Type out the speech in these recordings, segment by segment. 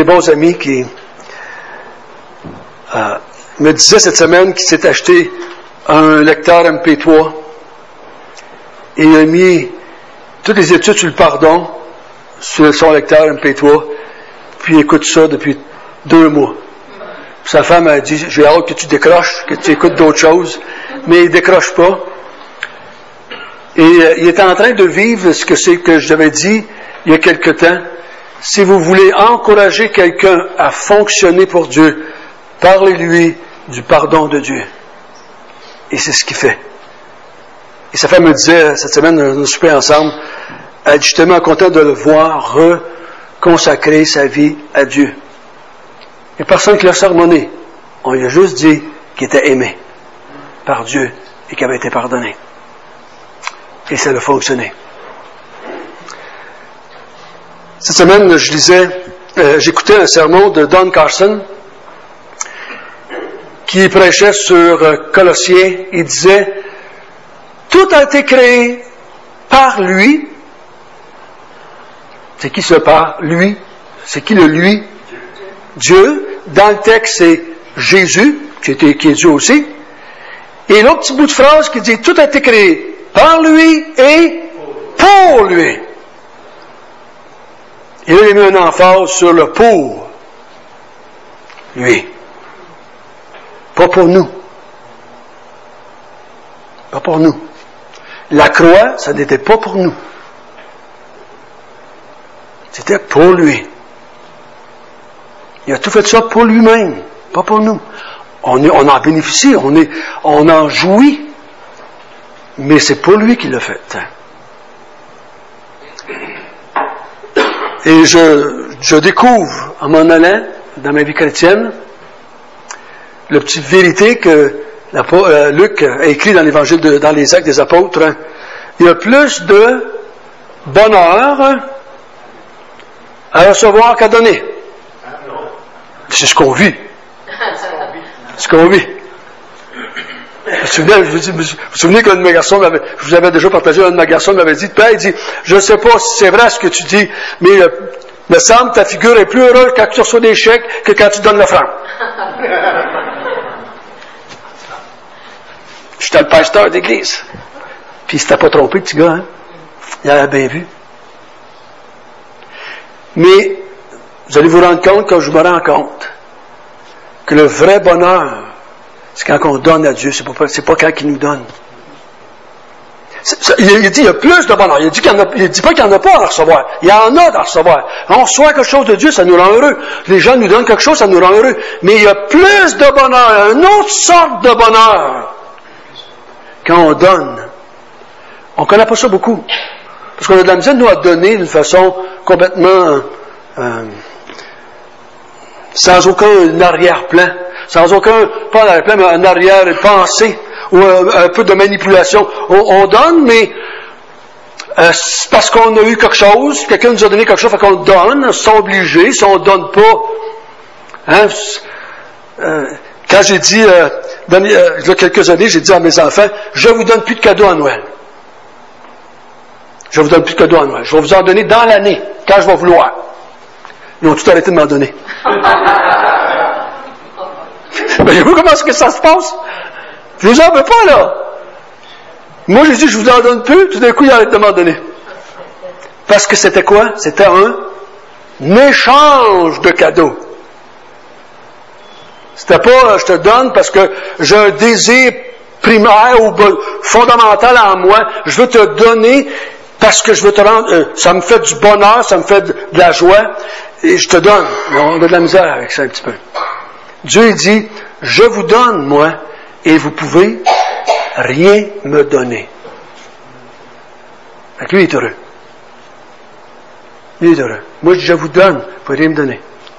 des bons amis qui me disait cette semaine qu'il s'est acheté un lecteur MP3 et il a mis toutes les études sur le pardon sur son lecteur MP3, puis il écoute ça depuis 2 mois. Sa femme a dit, j'ai hâte que tu décroches, que tu écoutes d'autres choses, mais il décroche pas. Et il est en train de vivre ce que c'est que j'avais dit il y a quelque temps. Si vous voulez encourager quelqu'un à fonctionner pour Dieu, parlez-lui du pardon de Dieu. Et c'est ce qu'il fait. Et sa femme me disait, cette semaine, on a soupé ensemble, elle est justement contente de le voir reconsacrer sa vie à Dieu. Il n'y a personne qui l'a sermonné. On lui a juste dit qu'il était aimé par Dieu et qu'il avait été pardonné. Et ça a fonctionné. Cette semaine, j'écoutais un sermon de Don Carson qui prêchait sur Colossiens. Il disait, tout a été créé par lui. C'est qui ce par lui? C'est qui le lui? Dieu. Dans le texte, c'est Jésus, qui est Dieu aussi. Et l'autre petit bout de phrase qui dit, tout a été créé par lui et pour lui. Et là, il a mis un emphase sur le pour lui. Pas pour nous. Pas pour nous. La croix, ça n'était pas pour nous. C'était pour lui. Il a tout fait ça pour lui-même, pas pour nous. On en bénéficie, on en jouit, mais c'est pour lui qu'il l'a fait. Et je découvre, en m'en allant dans ma vie chrétienne, la petite vérité que Luc a écrit dans l'Évangile, dans les Actes des Apôtres. Il y a plus de bonheur à recevoir qu'à donner. C'est ce qu'on vit. C'est ce qu'on vit. Vous vous souvenez qu'un de mes garçons je vous avais déjà partagé, un de mes garçons m'avait dit, Père, il dit, je ne sais pas si c'est vrai ce que tu dis, mais il me semble que ta figure est plus heureuse quand tu reçois des chèques que quand tu donnes l'offrande. J'étais le pasteur d'église. Puis il s'était pas trompé, le petit gars, hein? Il avait bien vu. Mais, vous allez vous rendre compte, comme je me rends compte, que le vrai bonheur, c'est quand on donne à Dieu, c'est pas quand il nous donne. Il dit, il y a plus de bonheur. Il dit pas qu'il n'y en a pas à recevoir. Il y en a à recevoir. On reçoit quelque chose de Dieu, ça nous rend heureux. Les gens nous donnent quelque chose, ça nous rend heureux. Mais il y a plus de bonheur, une autre sorte de bonheur, quand on donne. On ne connaît pas ça beaucoup. Parce qu'on a de la misère, nous, à donner d'une façon complètement sans aucun arrière-plan. Sans aucun, pas un arrière-plan, mais un arrière-pensée ou un peu de manipulation. On donne, mais c'est parce qu'on a eu quelque chose, quelqu'un nous a donné quelque chose, fait qu'on donne, on se sent obligé. Si on ne donne pas, quand j'ai dit, il y a quelques années, j'ai dit à mes enfants, je ne vous donne plus de cadeaux à Noël. Je ne vous donne plus de cadeaux à Noël. Je vais vous en donner dans l'année, quand je vais vouloir. Ils ont tout arrêté de m'en donner. Voyez-vous comment est-ce que ça se passe? Je vous en veux pas, là. Moi, j'ai dit, je vous en donne plus, tout d'un coup, ils arrêtent de m'en donner. Parce que c'était quoi? C'était un échange de cadeaux. C'était pas, je te donne parce que j'ai un désir primaire ou fondamental en moi. Je veux te donner parce que je veux te rendre, ça me fait du bonheur, ça me fait de la joie, et je te donne. On a de la misère avec ça un petit peu. Dieu, il dit, je vous donne, moi, et vous pouvez rien me donner. Fait que lui, il est heureux. Lui, il est heureux. Moi, je dis, je vous donne, vous pouvez rien me donner.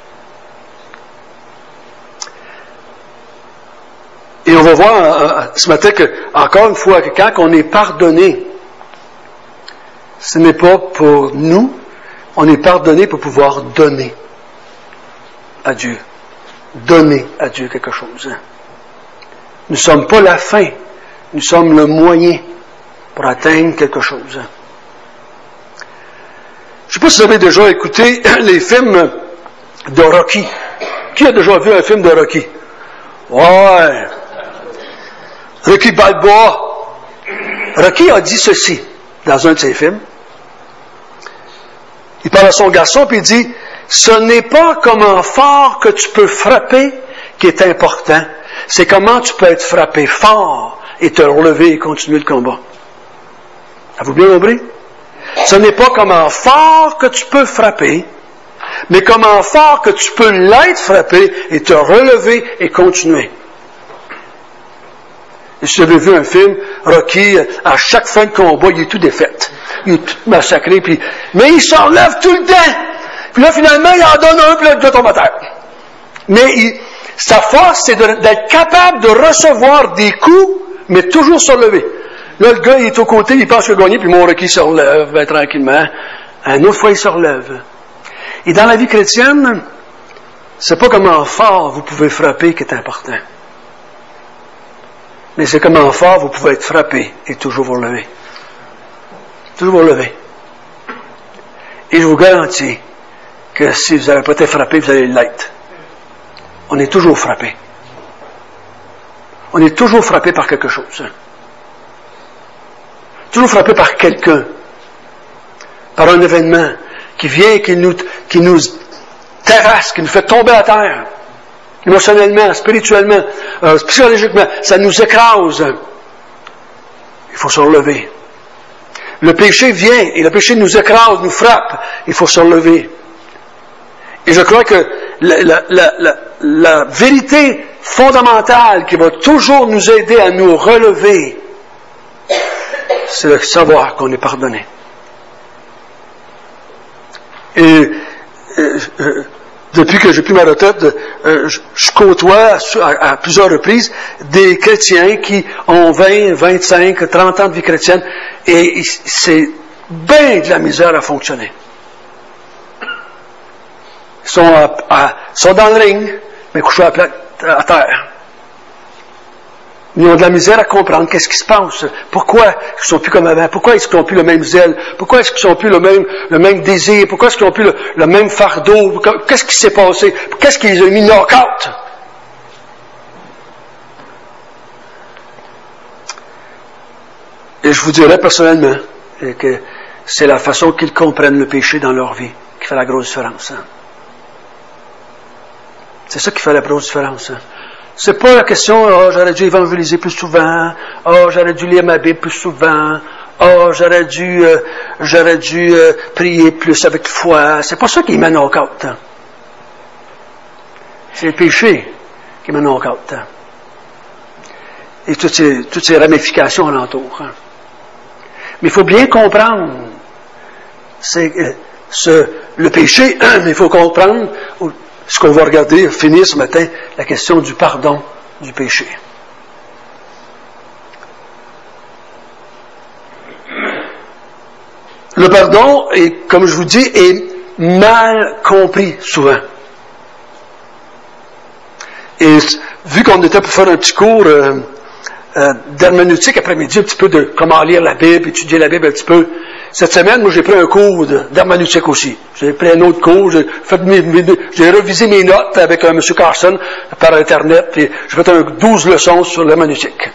Et on va voir ce matin que, encore une fois, que quand on est pardonné, ce n'est pas pour nous, on est pardonné pour pouvoir donner à Dieu. Donner à Dieu quelque chose. Nous ne sommes pas la fin, nous sommes le moyen pour atteindre quelque chose. Je ne sais pas si vous avez déjà écouté les films de Rocky. Qui a déjà vu un film de Rocky? Ouais. Rocky Balboa. Rocky a dit ceci dans un de ses films. Il parle à son garçon puis il dit, ce n'est pas comment fort que tu peux frapper qui est important, c'est comment tu peux être frappé fort et te relever et continuer le combat. Avez-vous bien compris? Ce n'est pas comment fort que tu peux frapper, mais comment fort que tu peux l'être frappé et te relever et continuer. Et si vous avez vu un film, Rocky, à chaque fin de combat, il est tout défait. Il est tout massacré, mais il s'en relève tout le temps. Puis là, finalement, il en donne un, puis là, il tombe à terre. Mais sa force, c'est d'être capable de recevoir des coups, mais toujours se relever. Là, le gars, il est au côté, il pense qu'il a gagné, puis mon Rocky se relève, tranquillement. Une autre fois, il se relève. Et dans la vie chrétienne, c'est pas comment fort vous pouvez frapper qui est important. Mais c'est comment fort vous pouvez être frappé et toujours vous relever. Toujours vous relever. Et je vous garantis que si vous n'avez pas été frappé, vous allez l'être. On est toujours frappé. On est toujours frappé par quelque chose. Toujours frappé par quelqu'un. Par un événement qui vient, qui nous terrasse, qui nous fait tomber à terre. Émotionnellement, spirituellement, psychologiquement, ça nous écrase. Il faut se relever. Le péché vient et le péché nous écrase, nous frappe. Il faut se relever. Et je crois que la vérité fondamentale qui va toujours nous aider à nous relever, c'est de savoir qu'on est pardonné. Et depuis que j'ai pris ma retraite, je côtoie à plusieurs reprises des chrétiens qui ont 20, 25, 30 ans de vie chrétienne et c'est bien de la misère à fonctionner. Ils sont dans le ring, mais couchés à terre. Ils ont de la misère à comprendre qu'est-ce qui se passe. Pourquoi ils ne sont plus comme avant? Pourquoi est-ce qu'ils n'ont plus le même zèle? Pourquoi est-ce qu'ils n'ont plus le même désir? Pourquoi est-ce qu'ils n'ont plus le même fardeau? Qu'est-ce qui s'est passé? Qu'est-ce qui les a mis knock-out? Et je vous dirais personnellement que c'est la façon qu'ils comprennent le péché dans leur vie qui fait la grosse différence. Hein? C'est ça qui fait la grosse différence. Hein? C'est pas la question, j'aurais dû évangéliser plus souvent, j'aurais dû lire ma Bible plus souvent, j'aurais dû prier plus avec foi. C'est pas ça qui mène au knock-out. Hein. C'est le péché qui mène au knock-out. Hein. Et toutes ces ramifications alentour. Hein. Mais il faut bien comprendre, le péché, mais il faut comprendre ce qu'on va regarder, finir ce matin, la question du pardon du péché. Le pardon, comme je vous dis, est mal compris souvent. Et vu qu'on était pour faire un petit cours d'herméneutique après-midi, un petit peu de comment lire la Bible, étudier la Bible un petit peu. Cette semaine, moi, j'ai pris un cours d'herméneutique aussi. J'ai pris un autre cours, j'ai révisé mes notes avec M. Carson par Internet, puis j'ai fait 12 leçons sur l'herméneutique.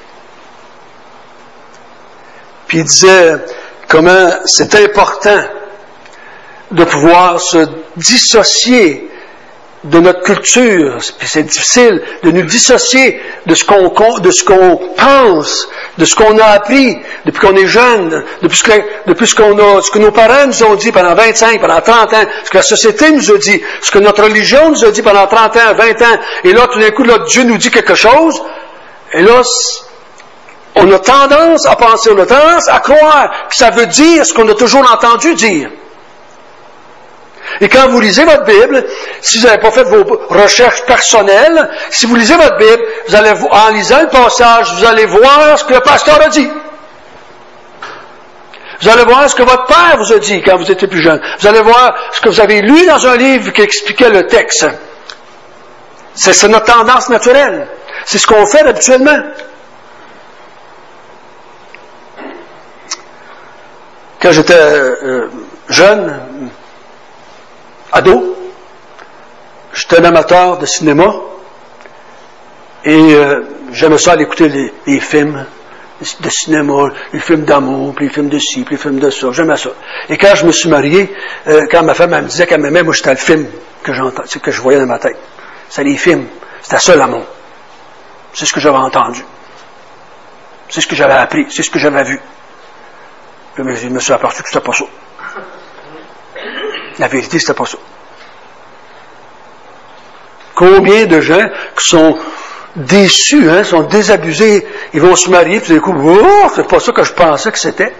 Puis il disait comment c'est important de pouvoir se dissocier de notre culture, puis c'est difficile de nous dissocier de ce qu'on pense, de ce qu'on a appris depuis qu'on est jeune, depuis ce que nos parents nous ont dit pendant 25, pendant 30 ans, ce que la société nous a dit, ce que notre religion nous a dit pendant 30 ans, 20 ans, et là, tout d'un coup, là, Dieu nous dit quelque chose, et là, on a tendance à penser, on a tendance à croire que ça veut dire ce qu'on a toujours entendu dire. Et quand vous lisez votre Bible, si vous n'avez pas fait vos recherches personnelles, si vous lisez votre Bible, vous allez, en lisant le passage, vous allez voir ce que le pasteur a dit. Vous allez voir ce que votre père vous a dit quand vous étiez plus jeune. Vous allez voir ce que vous avez lu dans un livre qui expliquait le texte. C'est notre tendance naturelle. C'est ce qu'on fait habituellement. Quand j'étais jeune, ado, j'étais un amateur de cinéma et j'aimais ça aller écouter les films de cinéma, les films d'amour, puis les films de ci, puis les films de ça. J'aimais ça. Et quand je me suis marié, quand ma femme elle me disait qu'elle m'aimait, moi c'était le film que je voyais dans ma tête. C'était les films. C'était ça l'amour. C'est ce que j'avais entendu. C'est ce que j'avais appris. C'est ce que j'avais vu. Je me suis aperçu que c'était pas ça. La vérité, c'était pas ça. Combien de gens qui sont déçus, sont désabusés, ils vont se marier, puis d'un coup, oh, c'est pas ça que je pensais que c'était.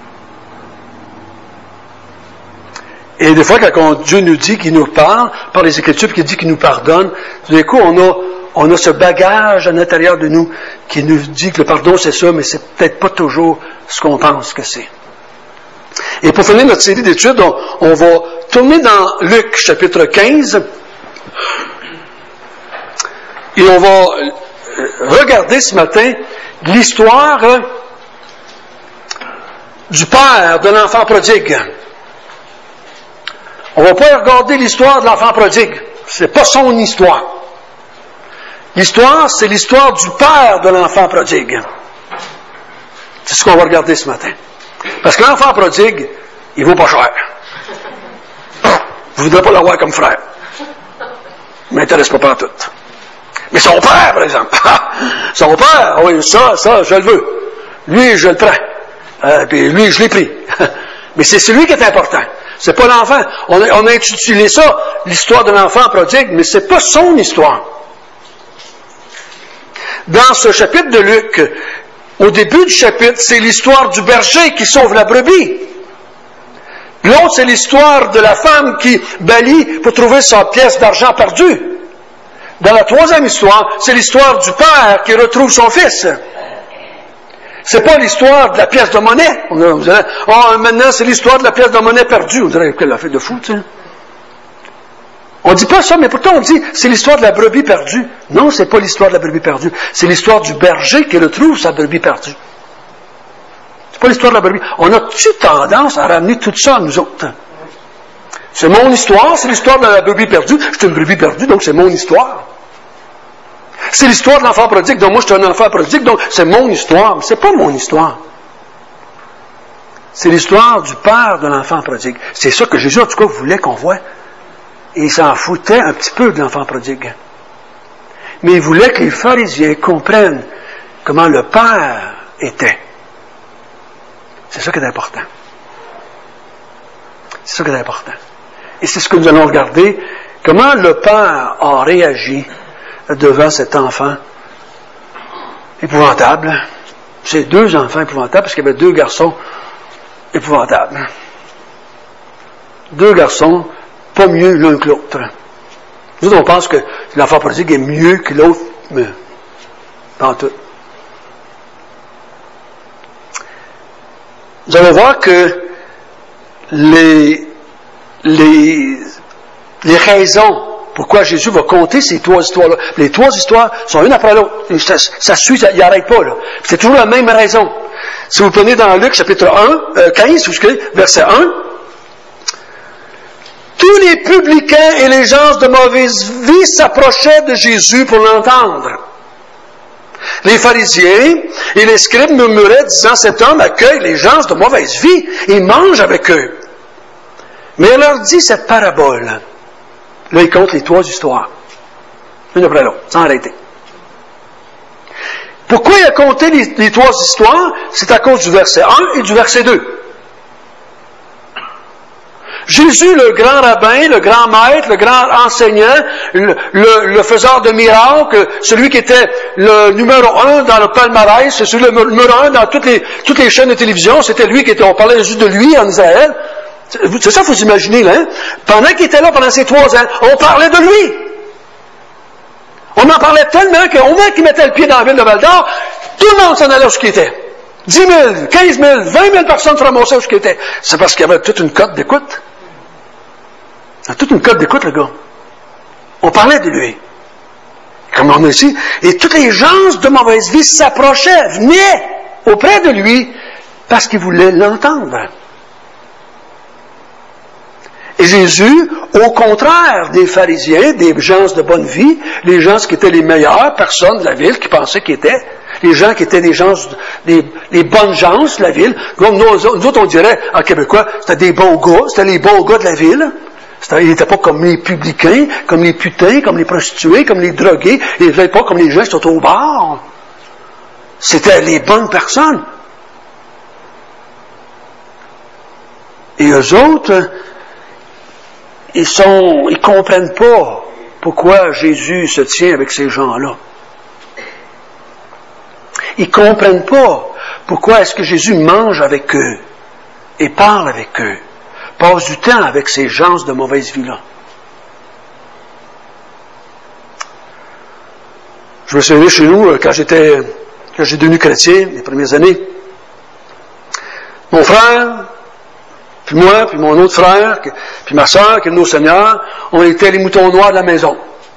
Et des fois, quand Dieu nous dit qu'il nous parle, par les Écritures, qu'il dit qu'il nous pardonne, d'un coup, on a ce bagage à l'intérieur de nous qui nous dit que le pardon, c'est ça, mais c'est peut-être pas toujours ce qu'on pense que c'est. Et pour finir notre série d'études, on va tourner dans Luc, chapitre 15, et on va regarder ce matin l'histoire du père de l'enfant prodigue. On ne va pas regarder l'histoire de l'enfant prodigue. C'est pas son histoire. L'histoire, c'est l'histoire du père de l'enfant prodigue. C'est ce qu'on va regarder ce matin. Parce que l'enfant prodigue, il vaut pas cher. Je ne voudrais pas l'avoir comme frère. Il ne m'intéresse pas tout. Mais son père, par exemple. Son père, oui, ça, je le veux. Lui, je le prends. Puis lui, je l'ai pris. Mais c'est celui qui est important. C'est pas l'enfant. On a intitulé ça l'histoire de l'enfant prodigue, mais c'est pas son histoire. Dans ce chapitre de Luc, au début du chapitre, c'est l'histoire du berger qui sauve la brebis. L'autre, c'est l'histoire de la femme qui balaye pour trouver sa pièce d'argent perdue. Dans la troisième histoire, c'est l'histoire du père qui retrouve son fils. C'est pas l'histoire de la pièce de monnaie. Maintenant, c'est l'histoire de la pièce de monnaie perdue. On dirait qu'elle a fait de fou, tu sais. On dit pas ça, mais pourtant on dit c'est l'histoire de la brebis perdue. Non, c'est pas l'histoire de la brebis perdue. C'est l'histoire du berger qui retrouve sa brebis perdue. C'est pas l'histoire de la brebis. On a-tu tendance à ramener tout ça à nous autres? C'est mon histoire, c'est l'histoire de la brebis perdue. Je suis une brebis perdue, donc c'est mon histoire. C'est l'histoire de l'enfant prodigue, donc moi je suis un enfant prodigue, donc c'est mon histoire. Mais c'est pas mon histoire. C'est l'histoire du père de l'enfant prodigue. C'est ça que Jésus, en tout cas, voulait qu'on voit. Et il s'en foutait un petit peu de l'enfant prodigue. Mais il voulait que les pharisiens comprennent comment le père était. C'est ça qui est important. C'est ça qui est important. Et c'est ce que nous allons regarder, comment le père a réagi devant cet enfant épouvantable. C'est deux enfants épouvantables, parce qu'il y avait deux garçons épouvantables. Deux garçons pas mieux l'un que l'autre. Nous, on pense que l'enfant prodigue est mieux que l'autre, mais pas en tout. Nous allons voir que les raisons pourquoi Jésus va compter ces trois histoires-là. Les trois histoires sont une après l'autre. Ça suit, il n'arrête pas, là. C'est toujours la même raison. Si vous prenez dans Luc, chapitre 15, verset 1, tous les publicains et les gens de mauvaise vie s'approchaient de Jésus pour l'entendre. Les pharisiens et les scribes murmuraient, disant, cet homme accueille les gens de mauvaise vie et mange avec eux. Mais il leur dit cette parabole. Là, il compte les trois histoires. Une après l'autre, sans arrêter. Pourquoi il a compté les trois histoires? C'est à cause du verset 1 et du verset 2. Jésus, le grand rabbin, le grand maître, le grand enseignant, le faiseur de miracles, celui qui était le numéro 1 dans le palmarès, celui le numéro 1 dans toutes les chaînes de télévision, c'était lui qui était, on parlait juste de lui en Israël. C'est ça, il faut s'imaginer, là. Hein? Pendant qu'il était là, pendant ces 3 ans, on parlait de lui. On en parlait tellement qu'au moment qu'il mettait le pied dans la ville de Val-d'Or, tout le monde s'en allait où ce qu'il était. 10 000, 15 000, 20 000 personnes se ramassaient où ce qu'il était. C'est parce qu'il y avait toute une cote d'écoute. Il y a toute une cote d'écoute, le gars. On parlait de lui. Comme on a ici. Et toutes les gens de mauvaise vie s'approchaient, venaient auprès de lui parce qu'ils voulaient l'entendre. Et Jésus, au contraire des pharisiens, des gens de bonne vie, les gens qui étaient les meilleures personnes de la ville, qui pensaient qu'ils étaient, les gens qui étaient les bonnes gens de la ville, comme nous autres on dirait en québécois, c'était des bons gars, c'était les bons gars de la ville. Ils n'étaient pas comme les publicains, comme les putains, comme les prostituées, comme les drogués, ils n'étaient pas comme les gens qui sont au bar. C'était les bonnes personnes. Et eux autres, ils comprennent pas pourquoi Jésus se tient avec ces gens-là. Ils comprennent pas pourquoi est-ce que Jésus mange avec eux et parle avec eux, passe du temps avec ces gens de mauvaise vie-là. Je me souviens chez nous, quand j'ai devenu chrétien, les premières années, mon frère, puis moi, puis mon autre frère, puis ma sœur, qui est au Seigneur, on était les moutons noirs de la maison.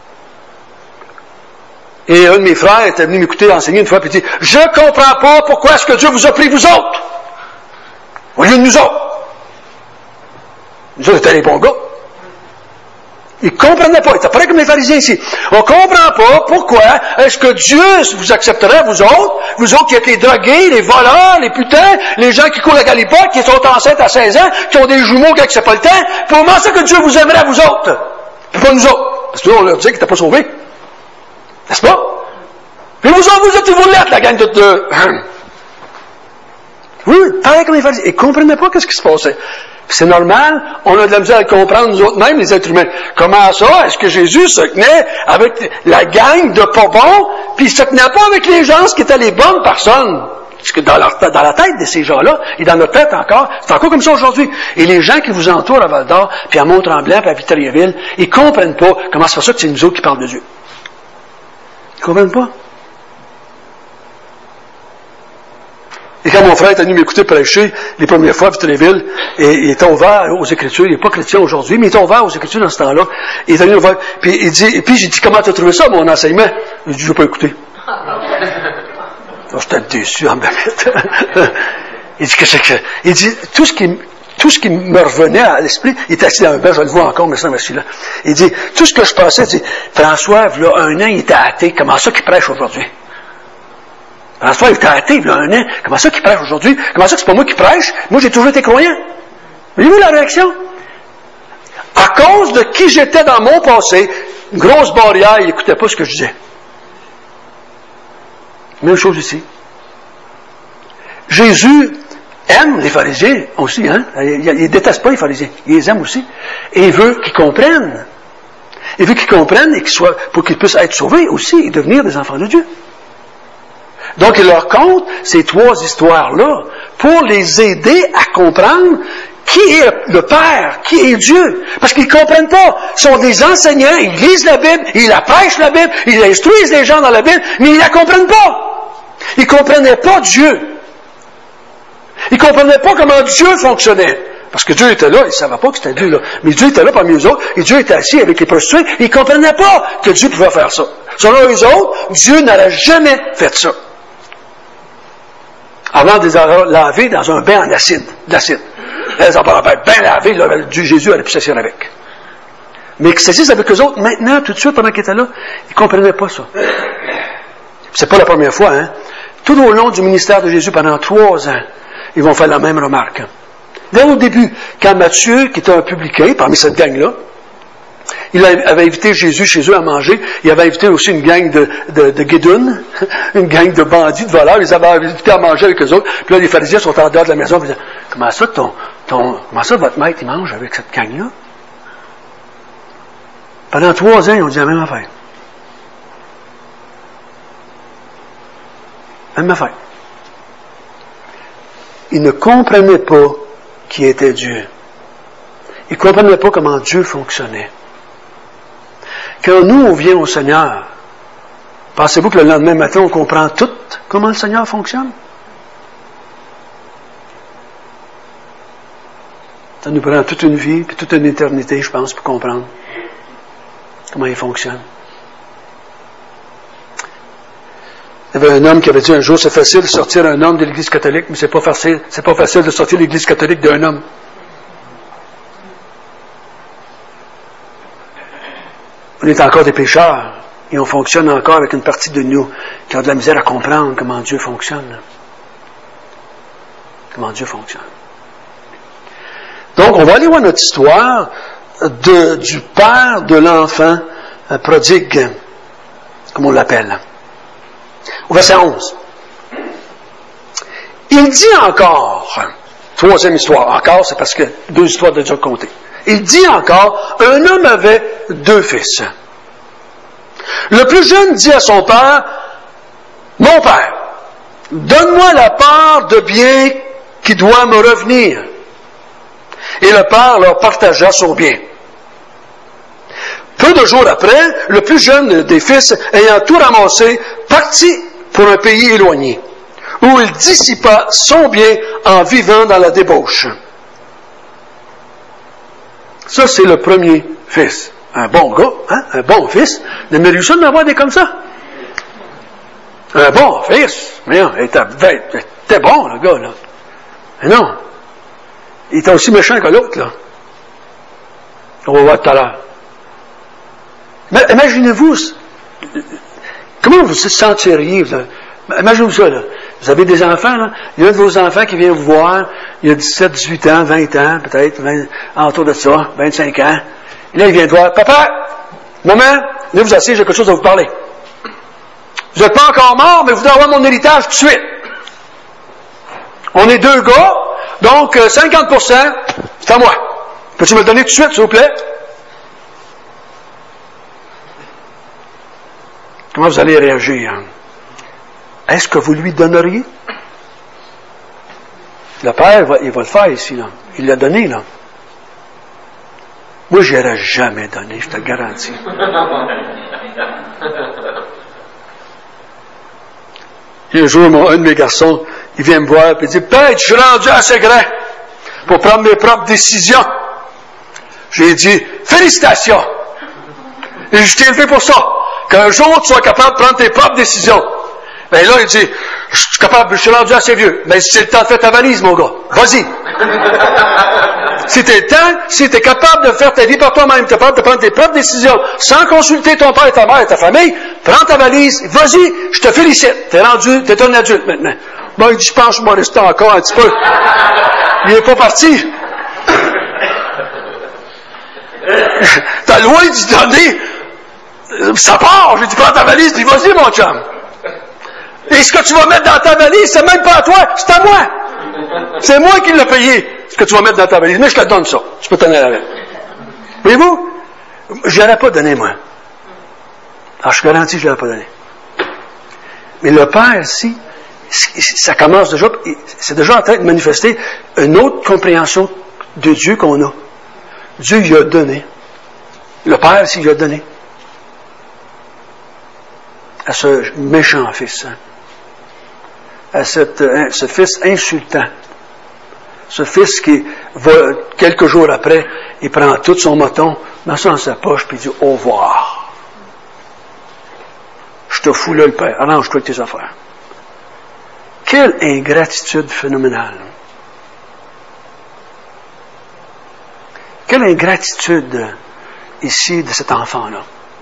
Et un de mes frères était venu m'écouter enseigner une fois, puis il dit, je comprends pas pourquoi est-ce que Dieu vous a pris vous autres, au lieu de nous autres. Nous autres étaient les bons gars. Ils comprenaient pas. Ils étaient pareils comme les pharisiens ici. On comprend pas pourquoi est-ce que Dieu vous accepterait, vous autres qui êtes les drogués, les voleurs, les putains, les gens qui courent la galipote, qui sont enceintes à 16 ans, qui ont des jumeaux quand c'est pas le temps. Comment ça que Dieu vous aimerait, vous autres? Puis pas nous autres. Parce que là, on leur disait qu'ils n'étaient pas sauvés. N'est-ce pas? Puis vous autres, vous êtes vous l'êtes, la gang de... Oui, pareil comme les pharisiens. Ils comprenaient pas qu'est-ce qui se passait. C'est normal, on a de la misère à le comprendre, nous autres mêmes, les êtres humains. Comment ça, est-ce que Jésus se tenait avec la gang de pas bons, puis il se tenait pas avec les gens qui étaient les bonnes personnes? Parce que dans la tête de ces gens-là, et dans notre tête encore, c'est encore comme ça aujourd'hui. Et les gens qui vous entourent à Val-d'Or, puis à Mont-Tremblant, puis à Victoriaville, ils comprennent pas comment c'est ça que c'est nous autres qui parlent de Dieu. Ils comprennent pas. Et quand mon frère est venu m'écouter prêcher les premières fois à Victoriaville, et il était ouvert aux Écritures, il n'est pas chrétien aujourd'hui, mais il était ouvert aux Écritures dans ce temps-là. Il est venu ouvert, puis il dit, et puis j'ai dit, comment tu as trouvé ça, mon enseignement? Il dit, je ne veux pas écouter. J'étais déçu en bête. Il dit, qu'est-ce que il dit, tout ce qui me revenait à l'esprit, il était assis dans un banc, je le vois encore, mais ça, merci là. Il dit, tout ce que je pensais, il dit, François, là, un an, il était athée, comment ça qu'il prêche aujourd'hui? François, il était athée, il y a un an. Comment ça qu'il prêche aujourd'hui? Comment ça que c'est pas moi qui prêche? Moi, j'ai toujours été croyant. Voyez-vous la réaction? À cause de qui j'étais dans mon passé, une grosse barrière, il n'écoutait pas ce que je disais. Même chose ici. Jésus aime les pharisiens aussi, hein? Il déteste pas les pharisiens. Il les aime aussi. Et il veut qu'ils comprennent. Il veut qu'ils comprennent et qu'ils soient, pour qu'ils puissent être sauvés aussi et devenir des enfants de Dieu. Donc, il leur conte ces trois histoires-là pour les aider à comprendre qui est le Père, qui est Dieu. Parce qu'ils ne comprennent pas. Ils sont des enseignants, ils lisent la Bible, ils la prêchent la Bible, ils instruisent les gens dans la Bible, mais ils ne la comprennent pas. Ils ne comprenaient pas Dieu. Ils ne comprenaient pas comment Dieu fonctionnait. Parce que Dieu était là, ils ne savaient pas que c'était Dieu là. Mais Dieu était là parmi eux autres, et Dieu était assis avec les prostituées, et ils ne comprenaient pas que Dieu pouvait faire ça. Selon eux autres, Dieu n'aurait jamais fait ça. Avant de les laver dans un bain en acide, d'acide. Elles en avaient bien lavé, là, Jésus aurait pu s'asseoir avec. Mais qu'ils s'assissent avec eux autres, maintenant, tout de suite, pendant qu'ils étaient là, ils ne comprenaient pas ça. C'est pas la première fois, hein. Tout au long du ministère de Jésus, pendant 3 ans, ils vont faire la même remarque. Dès au début, quand Matthieu, qui était un publicain, parmi cette gang-là, il avait invité Jésus chez eux à manger. Il avait invité aussi une gang de guédounes, une gang de bandits, de voleurs. Ils avaient invité à manger avec eux autres. Puis là, les pharisiens sont en dehors de la maison. Ils disaient, comment ça, votre maître, il mange avec cette gang-là? Pendant 3 ans, ils ont dit la même affaire. Même affaire. Ils ne comprenaient pas qui était Dieu. Ils ne comprenaient pas comment Dieu fonctionnait. Quand nous, on vient au Seigneur, pensez-vous que le lendemain matin, on comprend tout comment le Seigneur fonctionne? Ça nous prend toute une vie, puis toute une éternité, je pense, pour comprendre comment il fonctionne. Il y avait un homme qui avait dit un jour, c'est facile de sortir un homme de l'Église catholique, mais c'est pas facile de sortir l'Église catholique d'un homme. On est encore des pécheurs. Et on fonctionne encore avec une partie de nous qui a de la misère à comprendre comment Dieu fonctionne. Comment Dieu fonctionne. Donc, on va aller voir notre histoire du père de l'enfant prodigue, comme on l'appelle. Au verset 11. Il dit encore, troisième histoire, encore, c'est parce que deux histoires déjà comptées. Il dit encore, un homme avait 2 fils. Le plus jeune dit à son père, mon père, donne-moi la part de bien qui doit me revenir. Et le père leur partagea son bien. Peu de jours après, le plus jeune des fils, ayant tout ramassé, partit pour un pays éloigné, où il dissipa son bien en vivant dans la débauche. Ça, c'est le premier fils. Un bon gars, hein? Un bon fils. N'aimeriez-vous ça d'avoir des comme ça? Un bon fils. Mais non, il était bon, le gars, là. Mais non. Il était aussi méchant que l'autre, là. On va voir tout à l'heure. Mais imaginez-vous, comment vous vous sentiriez, là? Imaginez-vous ça, là. Vous avez des enfants, là. Il y a un de vos enfants qui vient vous voir, il a 17, 18 ans, 20 ans, peut-être, autour de ça, 25 ans. Et là, il vient te voir. Papa, maman, venez vous asseoir, j'ai quelque chose à vous parler. Vous n'êtes pas encore mort, mais vous devez avoir mon héritage tout de suite. On est 2 gars, donc 50%, c'est à moi. Peux-tu me le donner tout de suite, s'il vous plaît? Comment vous allez réagir? Est-ce que vous lui donneriez? Le père, il va le faire ici, là. Il l'a donné, là. Moi, je n'aurais jamais donné, je te le garantis. Il y a un jour, un de mes garçons, il vient me voir et il dit, Père, je suis rendu assez grand pour prendre mes propres décisions. J'ai dit, félicitations! Et je t'ai élevé pour ça. Qu'un jour, tu sois capable de prendre tes propres décisions. Ben là, il dit, je suis rendu assez vieux. Mais c'est le temps de faire ta valise, mon gars. Vas-y. Si t'es le temps, si t'es capable de faire ta vie par toi-même, t'es capable de prendre tes propres décisions, sans consulter ton père, ta mère et ta famille, prends ta valise, vas-y, je te félicite. T'es un adulte maintenant. Bon, il dit, je pense que je m'en reste encore un petit peu. Il n'est pas parti. T'as loin de donner, ça part. J'ai dit, prends ta valise, puis vas-y, mon chum. Et ce que tu vas mettre dans ta valise, c'est même pas à toi, c'est à moi. C'est moi qui l'ai payé, ce que tu vas mettre dans ta valise. Mais je te donne ça. Tu peux t'en aller avec. Voyez-vous? Je n'aurais pas donné, moi. Alors, je garantis que je ne l'aurais pas donné. Mais le Père, ici, ça commence déjà, c'est déjà en train de manifester une autre compréhension de Dieu qu'on a. Dieu, il a donné. Le Père, ici, il a donné. À ce méchant fils. Hein? À ce fils insultant. Ce fils qui va, quelques jours après, il prend tout son moton, met ça dans sa poche, puis il dit « Au revoir. Je te fous là le père. Arrange-toi avec tes affaires. » Quelle ingratitude phénoménale. Quelle ingratitude ici de cet enfant-là.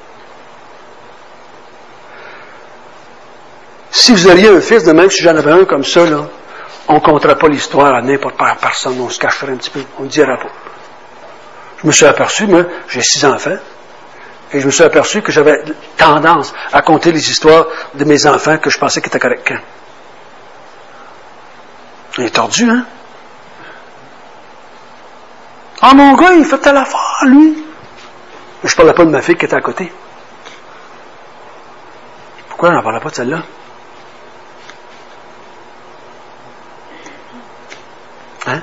Si vous aviez un fils de même, si j'en avais un comme ça, là, on ne compterait pas l'histoire à n'importe personne, on se cacherait un petit peu, on ne dirait pas. Je me suis aperçu, moi, j'ai 6 enfants, et je me suis aperçu que j'avais tendance à compter les histoires de mes enfants que je pensais qu'ils étaient corrects. Il est tordu, hein? Ah, mon gars, il fait telle affaire, lui. Mais je ne parlais pas de ma fille qui était à côté. Pourquoi on n'en parlait pas de celle-là? Hein?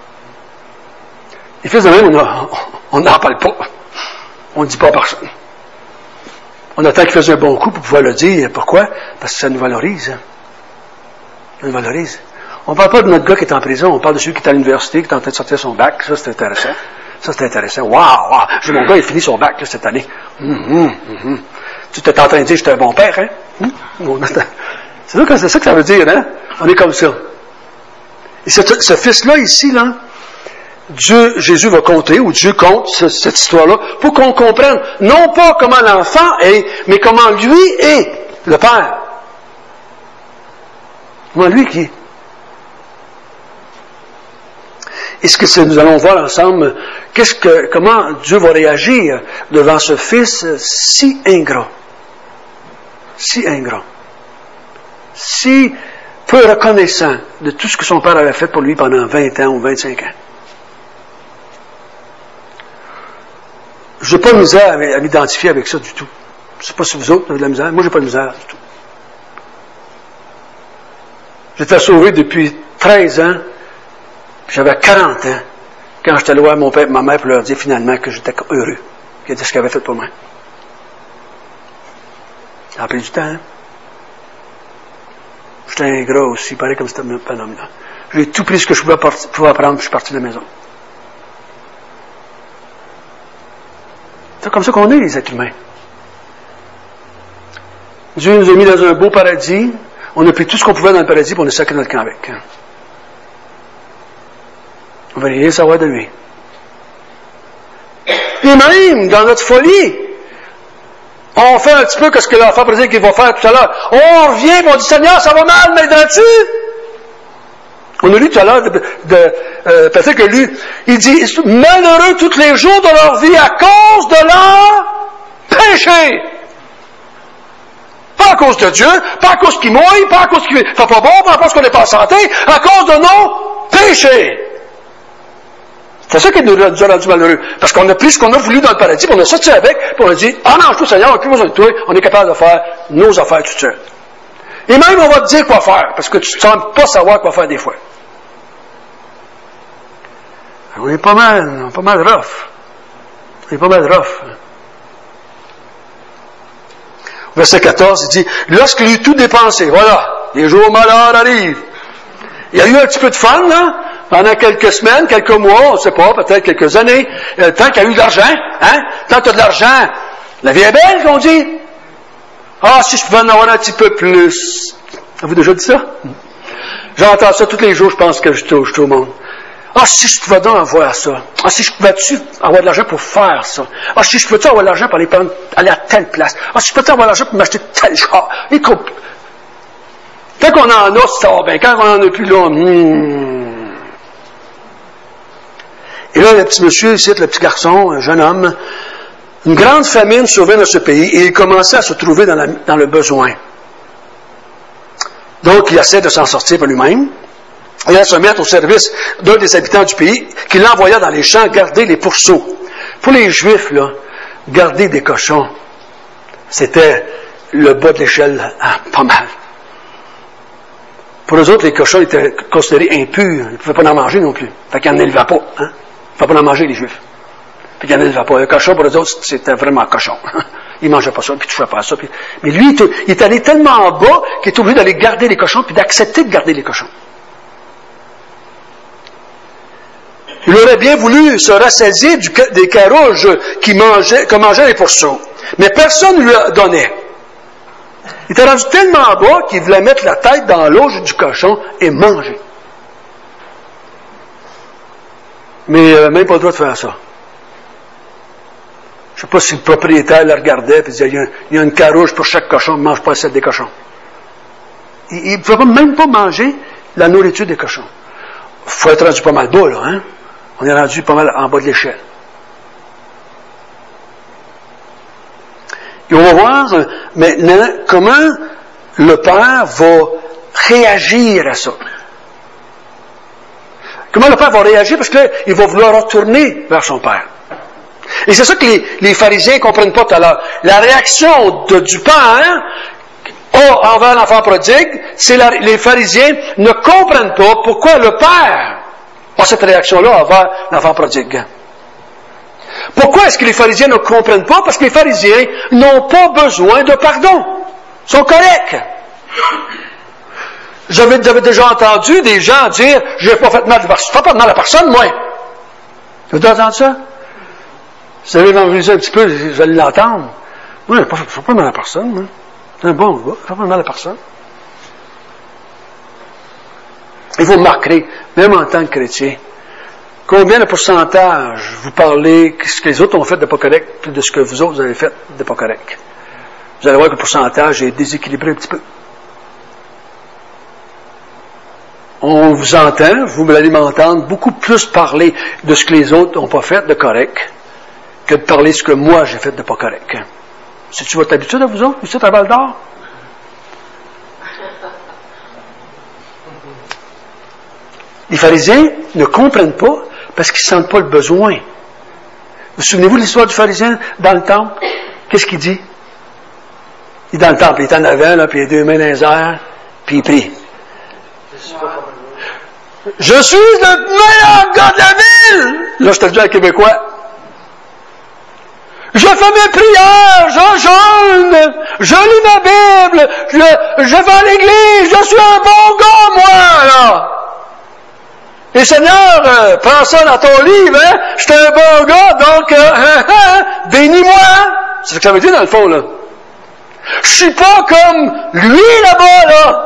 Les fils de même, on n'en parle pas. On ne dit pas à personne. On attend qu'il fasse un bon coup pour pouvoir le dire. Pourquoi? Parce que ça nous valorise. Hein? Ça nous valorise. On ne parle pas de notre gars qui est en prison, on parle de celui qui est à l'université, qui est en train de sortir son bac. Ça, c'est intéressant. Ça, c'est intéressant. Waouh! J'ai mon gars, il finit son bac là, cette année. Tu t'es en train de dire, j'étais un bon père, hein? C'est ça que ça veut dire, hein? On est comme ça. Et ce fils-là, ici, là, Jésus va compter, ou Dieu compte cette histoire-là, pour qu'on comprenne, non pas comment l'enfant est, mais comment lui est, le Père. Comment lui qui est. Et ce que nous allons voir ensemble, comment Dieu va réagir devant ce fils si ingrat, si peu reconnaissant de tout ce que son père avait fait pour lui pendant 20 ans ou 25 ans. Je n'ai pas de misère à m'identifier avec ça du tout. Je ne sais pas si vous autres avez de la misère. Moi, je n'ai pas de misère du tout. J'étais sauvé depuis 13 ans, puis j'avais 40 ans, quand j'étais allé voir mon père et ma mère pour leur dire finalement que j'étais heureux, qu'ils étaient ce qu'ils avaient fait pour moi. Ça a pris du temps, hein? J'étais ingrat aussi, pareil comme c'était pas nominal. J'ai tout pris ce que je pouvais apprendre, puis je suis parti de la maison. C'est comme ça qu'on est, les êtres humains. Dieu nous a mis dans un beau paradis. On a pris tout ce qu'on pouvait dans le paradis, puis on a sacré notre camp avec. On ne veut rien savoir de lui. Et même, dans notre folie, on fait un petit peu ce que l'enfant prédit qu'il va faire tout à l'heure. On revient, on dit, Seigneur, ça va mal, m'aideras-tu? On a lu tout à l'heure peut-être que lui, il dit, malheureux tous les jours de leur vie à cause de leur péché. Pas à cause de Dieu, pas à cause qu'il mouille, pas à cause qu'il fait pas bon, pas à cause qu'on n'est pas en santé, à cause de nos péchés. C'est ça qui nous a rendu malheureux. Parce qu'on a pris ce qu'on a voulu dans le paradis, puis on a sorti avec, puis on a dit, ah non, tout Seigneur, on n'a plus besoin de toi, on est capable de faire nos affaires tout seul. Et même on va te dire quoi faire, parce que tu ne sembles pas savoir quoi faire des fois. On est pas mal rough. On est pas mal rough. Verset 14, il dit, lorsqu'il eut tout dépensé, voilà, les jours malheurs arrivent. Il y a eu un petit peu de fun, là, pendant quelques semaines, quelques mois, on ne sait pas, peut-être quelques années, tant qu'il y a eu de l'argent, hein, tant que tu as de l'argent, la vie est belle, qu'on dit. Ah, si je pouvais en avoir un petit peu plus. Avez-vous déjà dit ça? J'entends ça tous les jours, je pense que je touche au monde. Ah, si je pouvais donc avoir ça. Ah, si je pouvais-tu avoir de l'argent pour faire ça. Ah, si je pouvais-tu avoir de l'argent pour aller à telle place. Ah, si je pouvais-tu avoir de l'argent pour m'acheter tel char. Écoute, quand on en a, ça va bien. Quand on en a plus, là, Et là, le petit monsieur ici, le petit garçon, un jeune homme, une grande famine survint dans ce pays et il commençait à se trouver dans le besoin. Donc, il essaie de s'en sortir par lui-même. Il allait se mettre au service d'un des habitants du pays qui l'envoya dans les champs garder les pourceaux. Pour les Juifs, là, garder des cochons, c'était le bas de l'échelle, pas mal. Pour eux autres, les cochons étaient considérés impurs. Ils ne pouvaient pas en manger non plus. Fait qu'ils n'en élevaient pas. Hein? Il ne faut pas en manger, les Juifs. Puis qu'ils n'en élevaient pas. Un cochon, pour eux autres, c'était vraiment cochon. Ils ne mangeaient pas ça, puis ils ne touchaient pas à ça. Mais lui, il est allé tellement en bas qu'il est obligé d'aller garder les cochons, puis d'accepter de garder les cochons. Il aurait bien voulu se rassasier des carouges que mangeaient les pourceaux. Mais personne ne lui donnait. Il était rendu tellement bas qu'il voulait mettre la tête dans l'auge du cochon et manger. Mais il n'avait même pas le droit de faire ça. Je ne sais pas si le propriétaire le regardait et disait, il y a une carouge pour chaque cochon, ne mange pas celle des cochons. Il ne pouvait même pas manger la nourriture des cochons. Il faut être rendu pas mal bas, là, hein? On est rendu pas mal en bas de l'échelle. Et on va voir maintenant comment le père va réagir à ça. Comment le père va réagir? Parce qu'il va vouloir retourner vers son père. Et c'est ça que les pharisiens ne comprennent pas tout à l'heure. La réaction du père envers l'enfant prodigue, c'est les pharisiens ne comprennent pas pourquoi le père a cette réaction-là envers l'enfant prodigue. Pourquoi est-ce que les pharisiens ne comprennent pas? Parce que les pharisiens n'ont pas besoin de pardon. Ils sont corrects. J'avais déjà entendu des gens dire, je n'ai pas fait mal, je ne fais pas de mal à personne, moi. Vous avez entendu ça? Vous allez évangéliser un petit peu, vous allez l'entendre. Moi, je ne fais pas de mal à personne, moi. C'est un bon gars, je ne fais pas de mal à personne. Et vous remarquerez, même en tant que chrétien, Combien de pourcentage vous parlez ce que les autres ont fait de pas correct, plus de ce que vous autres avez fait de pas correct? Vous allez voir que le pourcentage est déséquilibré un petit peu. On vous entend, vous allez m'entendre beaucoup plus parler de ce que les autres n'ont pas fait de correct que de parler de ce que moi j'ai fait de pas correct. C'est-tu votre habitude à vous autres, ici à Val-d'Or? Les pharisiens ne comprennent pas parce qu'ils ne sentent pas le besoin. Vous souvenez-vous de l'histoire du pharisien dans le temple? Qu'est-ce qu'il dit? Il est dans le temple, il est en avant, là, puis il a deux mains dans les airs, puis il prie. Je suis le meilleur gars de la ville! Là, je te le dis à Québécois. Je fais mes prières, je jeûne, je lis ma Bible, je vais à l'église, je suis un bon gars, moi, là! Et Seigneur, prends ça dans ton livre, hein? Je suis un bon gars, donc, bénis-moi! C'est ce que ça veut dire dans le fond, là. Je suis pas comme lui, là-bas, là!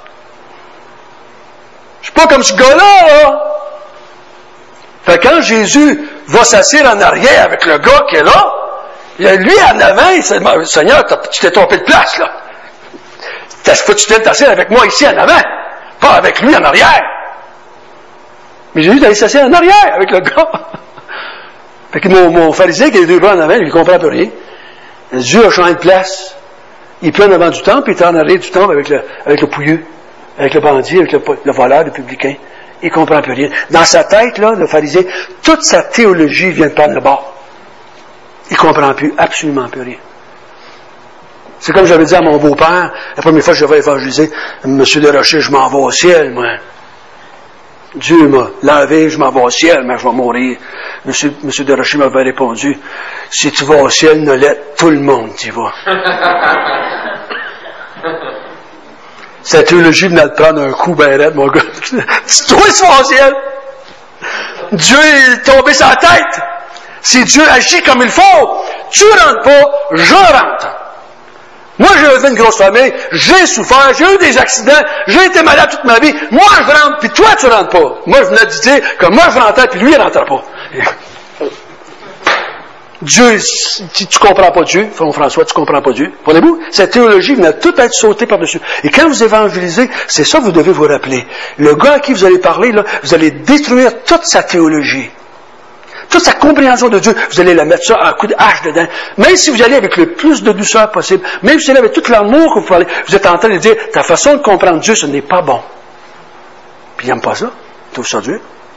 Je suis pas comme ce gars-là, là! Fait que quand Jésus va s'asseoir en arrière avec le gars qui est là, lui, en avant, il dit, Seigneur, tu t'es trompé de place, là. Faut que tu t'asseoir avec moi ici en avant, pas avec lui en arrière. Mais Jésus est allé s'asseoir en arrière avec le gars. Fait que mon pharisien qui a les deux bras en avant, il ne comprend plus rien. Dieu a changé de place. Il est plus en avant du temple, il est en arrière du temple avec le pouilleux, avec le bandit, avec le voleur, le publicain. Il ne comprend plus rien. Dans sa tête, là, le pharisien, toute sa théologie vient de prendre le bord. Il ne comprend plus, absolument plus rien. C'est comme j'avais dit à mon beau-père, la première fois que je vais évangéliser, Monsieur Desrochers, je m'en vais au ciel, moi. Dieu m'a lavé, je m'en vais au ciel, mais je vais mourir. Monsieur Desrochers m'avait répondu, si tu vas au ciel, Nolette, tout le monde y va. Cette théologie venait de prendre un coup ben raide, mon gars. Toi, tu vas au ciel. Dieu est tombé sur la tête. Si Dieu agit comme il faut, tu rentres pas, je rentre. Moi, j'ai élevé une grosse famille, j'ai souffert, j'ai eu des accidents, j'ai été malade toute ma vie. Moi, je rentre, puis toi, tu rentres pas. Moi, je venais de dire que moi, je rentrais, puis lui, il rentrait pas. Dieu, si tu comprends pas Dieu, François, tu comprends pas Dieu. Comprenez-vous? Cette théologie venait tout être sautée par-dessus. Et quand vous évangélisez, c'est ça que vous devez vous rappeler. Le gars à qui vous allez parler, là, vous allez détruire toute sa théologie. Toute sa compréhension de Dieu, vous allez la mettre ça à coup de hache dedans. Même si vous allez avec le plus de douceur possible, même si vous allez avec tout l'amour que vous parlez, vous êtes en train de dire, ta façon de comprendre Dieu, ce n'est pas bon. Puis il n'aime pas ça. Il trouve ça dur.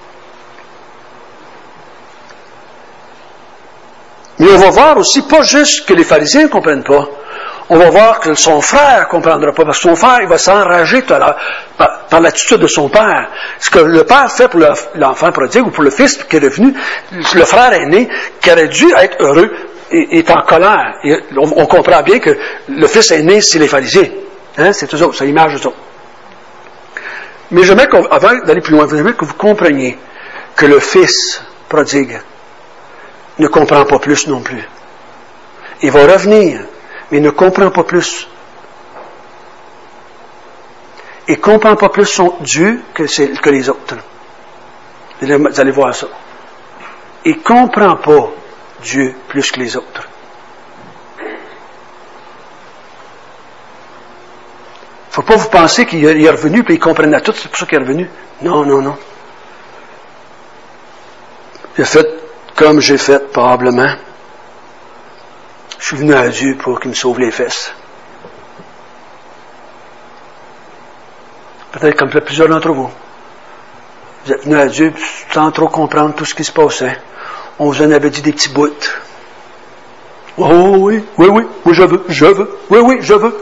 Mais on va voir aussi, pas juste que les pharisiens ne comprennent pas, on va voir que son frère ne comprendra pas, parce que son frère, il va s'enrager tout à l'heure par l'attitude de son père. Ce que le père fait pour l'enfant prodigue ou pour le fils qui est revenu, le frère aîné, qui aurait dû être heureux, est en colère. Et on comprend bien que le fils aîné, c'est les pharisiens. Hein? C'est eux autres, c'est l'image d'eux autres. Mais j'aimerais avant d'aller plus loin, j'aimerais que vous compreniez que le fils prodigue ne comprend pas plus non plus. Il va revenir, mais il ne comprend pas plus. Il ne comprend pas plus son Dieu que les autres. Vous allez voir ça. Il ne comprend pas Dieu plus que les autres. Il ne faut pas vous penser qu'il est revenu et il comprenait tout, c'est pour ça qu'il est revenu. Non, non, non. Il a fait comme j'ai fait, probablement. Je suis venu à Dieu pour qu'il me sauve les fesses. Peut-être comme plusieurs d'entre vous. Vous êtes venus à Dieu sans trop comprendre tout ce qui se passait. On vous en avait dit des petits bouts. Oh oui, oui, oui, oui, je veux, oui, oui, je veux.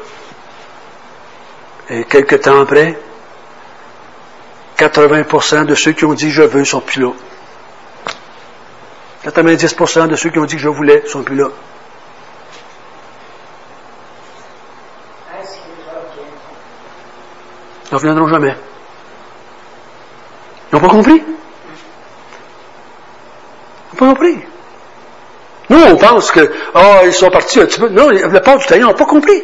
Et quelques temps après, 80% de ceux qui ont dit je veux sont plus là. 90% de ceux qui ont dit que je voulais ne sont plus là. Ils ne reviendront jamais. Ils n'ont pas compris. Ils n'ont pas compris. Nous, on pense que, ils sont partis un petit peu. Non, la part du temps, ils n'ont pas compris.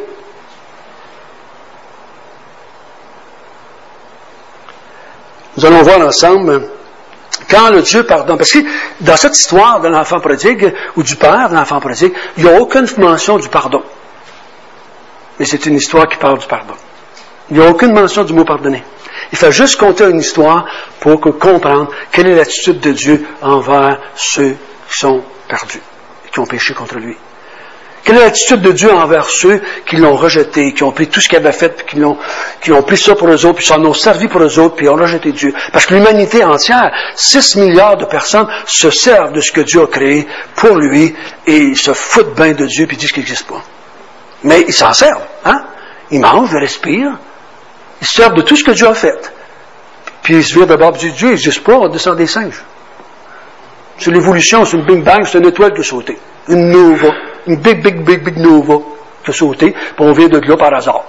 Nous allons voir ensemble Quand le Dieu pardonne, parce que dans cette histoire de l'enfant prodigue, ou du père de l'enfant prodigue, il n'y a aucune mention du pardon. Mais c'est une histoire qui parle du pardon. Il n'y a aucune mention du mot pardonner. Il fait juste compter une histoire pour comprendre quelle est l'attitude de Dieu envers ceux qui sont perdus et qui ont péché contre lui. Quelle est l'attitude de Dieu envers ceux qui l'ont rejeté, qui ont pris tout ce qu'il avait fait, puis qui ont pris ça pour eux autres, puis s'en ont servi pour eux autres, puis ont rejeté Dieu. Parce que l'humanité entière, 6 milliards de personnes se servent de ce que Dieu a créé pour lui, et ils se foutent bien de Dieu, puis disent qu'il n'existe pas. Mais ils s'en servent, hein? Ils mangent, ils respirent, ils se servent de tout ce que Dieu a fait. Puis ils se virent d'abord, puis disent, Dieu n'existe pas, on descend des singes. C'est l'évolution, c'est une Big Bang, c'est une étoile qui a sauté. Une nova. Une big nova qui a sauté, puis on vient de là par hasard.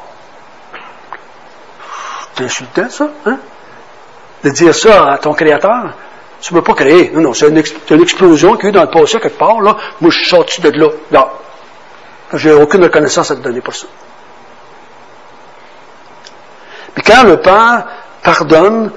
C'est insultant, ça, hein? De dire ça à ton créateur. Tu ne peux pas créer. Non, c'est une explosion qu'il y a eu dans le passé quelque part, là. Moi, je suis sorti de là. Là. J'ai aucune reconnaissance à te donner pour ça. Puis quand le Père pardonne,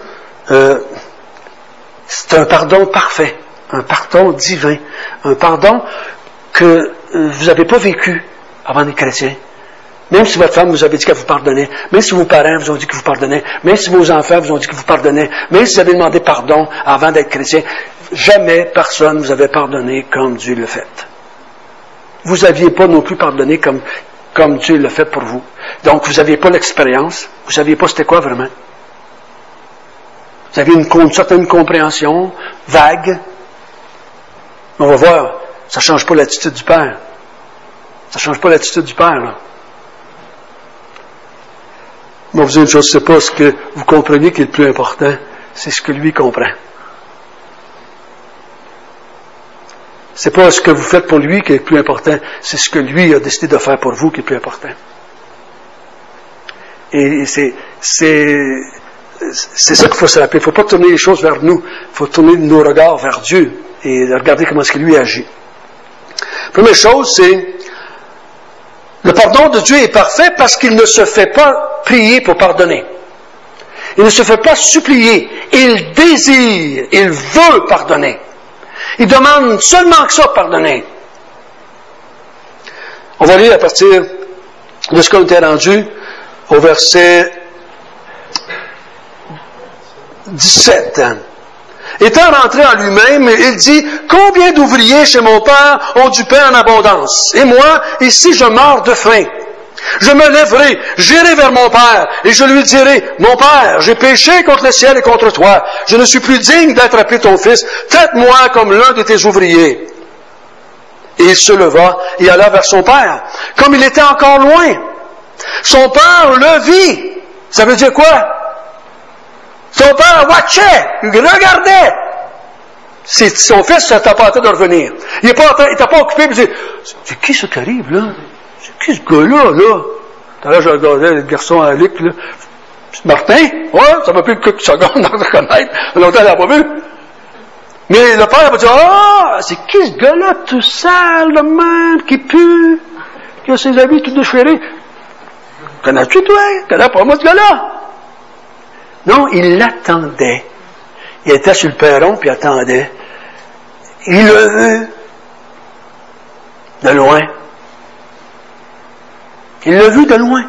c'est un pardon parfait, un pardon divin, un pardon que vous n'avez pas vécu avant d'être chrétien. Même si votre femme vous avait dit qu'elle vous pardonnait, même si vos parents vous ont dit qu'ils vous pardonnaient, même si vos enfants vous ont dit qu'ils vous pardonnaient, même si vous avez demandé pardon avant d'être chrétien, jamais personne ne vous avait pardonné comme Dieu l'a fait. Vous n'aviez pas non plus pardonné comme Dieu l'a fait pour vous. Donc, vous n'aviez pas l'expérience, vous ne saviez pas c'était quoi vraiment. Vous aviez une certaine compréhension vague. On va voir, ça ne change pas l'attitude du Père. Ça ne change pas l'attitude du Père, là. Moi, vous dites une chose, c'est pas ce que vous comprenez qui est le plus important, c'est ce que lui comprend. C'est pas ce que vous faites pour lui qui est le plus important, c'est ce que lui a décidé de faire pour vous qui est le plus important. Et c'est ça qu'il faut se rappeler. Il ne faut pas tourner les choses vers nous, il faut tourner nos regards vers Dieu et regarder comment est-ce que lui agit. Première chose, c'est le pardon de Dieu est parfait parce qu'il ne se fait pas prier pour pardonner. Il ne se fait pas supplier. Il désire, il veut pardonner. Il demande seulement que ça, pardonner. On va lire à partir de ce qu'on était rendu au verset 17. Étant rentré en lui-même, il dit, « Combien d'ouvriers chez mon père ont du pain en abondance? Et moi, ici, je meurs de faim. Je me lèverai, j'irai vers mon père, et je lui dirai, « Mon père, j'ai péché contre le ciel et contre toi. Je ne suis plus digne d'être appelé ton fils. Traite-moi comme l'un de tes ouvriers. » Et il se leva et alla vers son père. Comme il était encore loin, son père le vit. Ça veut dire quoi? Son père watchait, il regardait. Son fils s'est tenté de revenir. Il n'était pas occupé, il dit, c'est qui ça qui arrive, là? C'est qui ce gars-là, là? Tout à l'heure, je regardais le garçon à Luc, là. C'est Martin? Ouais, ça m'a pris quelques secondes à le reconnaître. Longtemps, il n'a pas vu. Mais le père va dire, ah, c'est qui ce gars-là, tout sale, le même, qui pue, qui a ses habits tout déchirés? Connais-tu, toi? Connais pas moi ce gars-là? Non, il l'attendait. Il était sur le perron, puis il attendait. Il l'a vu. De loin. Il l'a vu de loin.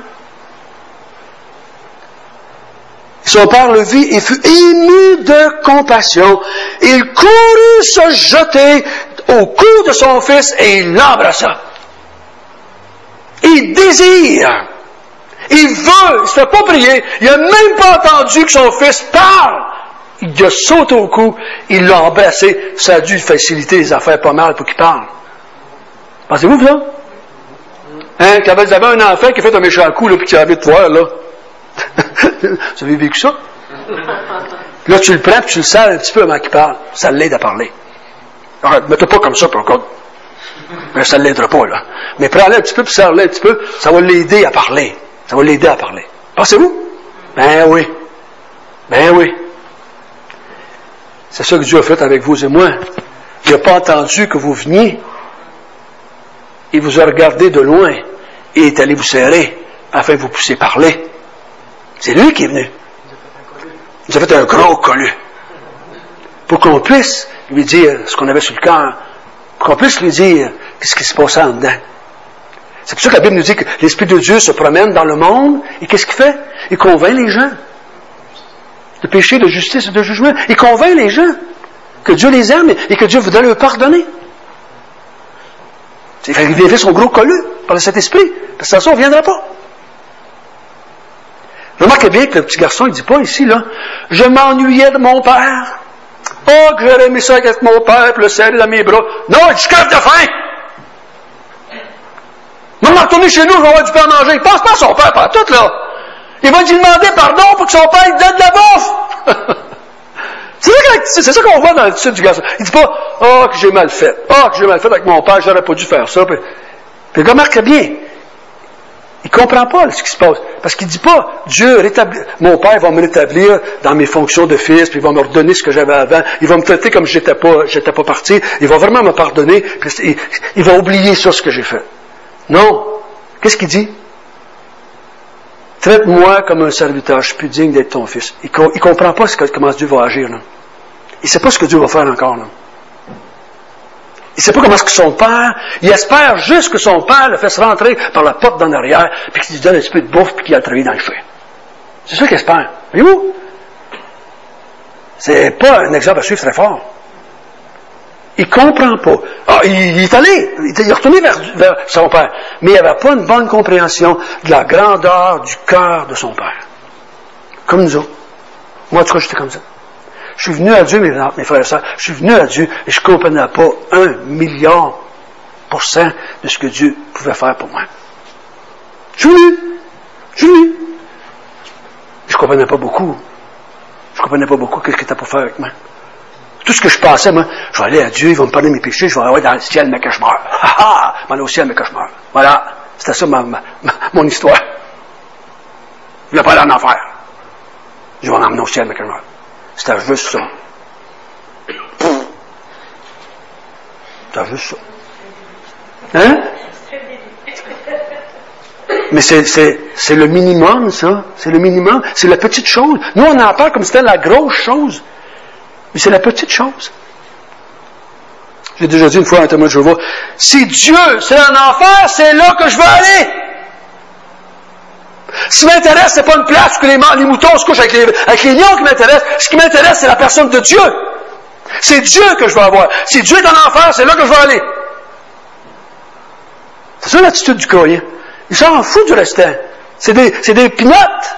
Son père le vit et fut ému de compassion. Il courut se jeter au cou de son fils et il l'embrassa. Il désire. Il veut. Il ne se fait pas prier. Il n'a même pas entendu que son fils parle. Il a sauté au cou. Il l'a embrassé. Ça a dû faciliter les affaires pas mal pour qu'il parle. Pensez-vous ça? Hein, quand vous avez un enfant qui a fait un méchant coup, là, puis qui a envie de voir, là. Vous avez vécu ça? Là, tu le prends, puis tu le sers un petit peu avant qu'il parle. Ça l'aide à parler. Alors, ne mettez pas comme ça, pour contre. Mais ça ne l'aidera pas, là. Mais prends-le un petit peu, puis serre-le un petit peu, ça va l'aider à parler. Ça va l'aider à parler. Pensez-vous? Ben oui. Ben oui. C'est ça que Dieu a fait avec vous et moi. Il n'a pas entendu que vous veniez. Il vous a regardé de loin et est allé vous serrer afin de vous pousser parler. C'est lui qui est venu. Il nous a fait un gros collu. pour qu'on puisse lui dire ce qu'on avait sur le cœur, pour qu'on puisse lui dire qu'est-ce qui se passe en dedans. C'est pour ça que la Bible nous dit que l'Esprit de Dieu se promène dans le monde, et qu'est-ce qu'il fait? Il convainc les gens de péché, de justice et de jugement. Il convainc les gens que Dieu les aime et que Dieu voudrait leur pardonner. Il fait son gros collu par le Saint-Esprit, parce que sans ça, on ne viendra pas. Remarquez bien que le petit garçon, il ne dit pas ici, là, « Je m'ennuyais de mon père. Oh, que j'aurais aimé ça avec mon père, puis le serrer dans mes bras. » Non, il dit « Je crève de faim. » « Non, on va retourner chez nous, je vais avoir du pain à manger. » Il ne pense pas à son père, pas tout, là. Il va lui demander pardon pour que son père lui donne de la bouffe. C'est ça qu'on voit dans l'attitude du garçon. Il ne dit pas « Oh, que j'ai mal fait. Oh, que j'ai mal fait avec mon père, j'aurais pas dû faire ça. » Puis remarque bien, il ne comprend pas ce qui se passe. Parce qu'il ne dit pas « Dieu, mon père va me rétablir dans mes fonctions de fils, puis il va me redonner ce que j'avais avant. Il va me traiter comme j'étais pas parti. Il va vraiment me pardonner. Puis il va oublier ça, ce que j'ai fait. » Non. Qu'est-ce qu'il dit? Traite-moi comme un serviteur, je suis plus digne d'être ton fils. Il ne comprend pas comment Dieu va agir, là. Il ne sait pas ce que Dieu va faire encore, là. Il ne sait pas comment est-ce que son père, il espère juste que son père le fasse rentrer par la porte d'en arrière, puis qu'il lui donne un petit peu de bouffe, puis qu'il a travaillé dans le feu. C'est ça qu'il espère. Voyez-vous? C'est pas un exemple à suivre très fort. Il comprend pas. Ah, il est allé, il est retourné vers son père. Mais il n'avait pas une bonne compréhension de la grandeur du cœur de son père. Comme nous autres. Moi, en tout cas, j'étais comme ça. Je suis venu à Dieu, mes frères et sœurs, je suis venu à Dieu et je ne comprenais pas 1,000,000% de ce que Dieu pouvait faire pour moi. Je suis venu. Je ne comprenais pas beaucoup. Je ne comprenais pas beaucoup ce qu'il était pour faire avec moi. Tout ce que je pensais, moi, je vais aller à Dieu, il va me pardonner mes péchés, je vais aller dans le ciel, mais que je meurs. Je vais aller au ciel, mais que je meurs. Voilà. C'était ça mon histoire. Je ne voulais pas aller en enfer. Je vais m'emmener au ciel, mais que je meurs. C'était juste ça. C'était juste ça. Hein? Mais c'est le minimum, ça. C'est le minimum. C'est la petite chose. Nous, on en parle comme si c'était la grosse chose. Mais c'est la petite chose. J'ai déjà dit une fois à un témoin de Jéhovah, si Dieu, c'est un enfer, c'est là que je veux aller. Ce qui m'intéresse, c'est pas une place où les moutons se couchent avec les lions qui m'intéressent. Ce qui m'intéresse, c'est la personne de Dieu. C'est Dieu que je veux avoir. Si Dieu est en enfer, c'est là que je veux aller. C'est ça l'attitude du croyant. Il s'en fout du restant. C'est des pinottes.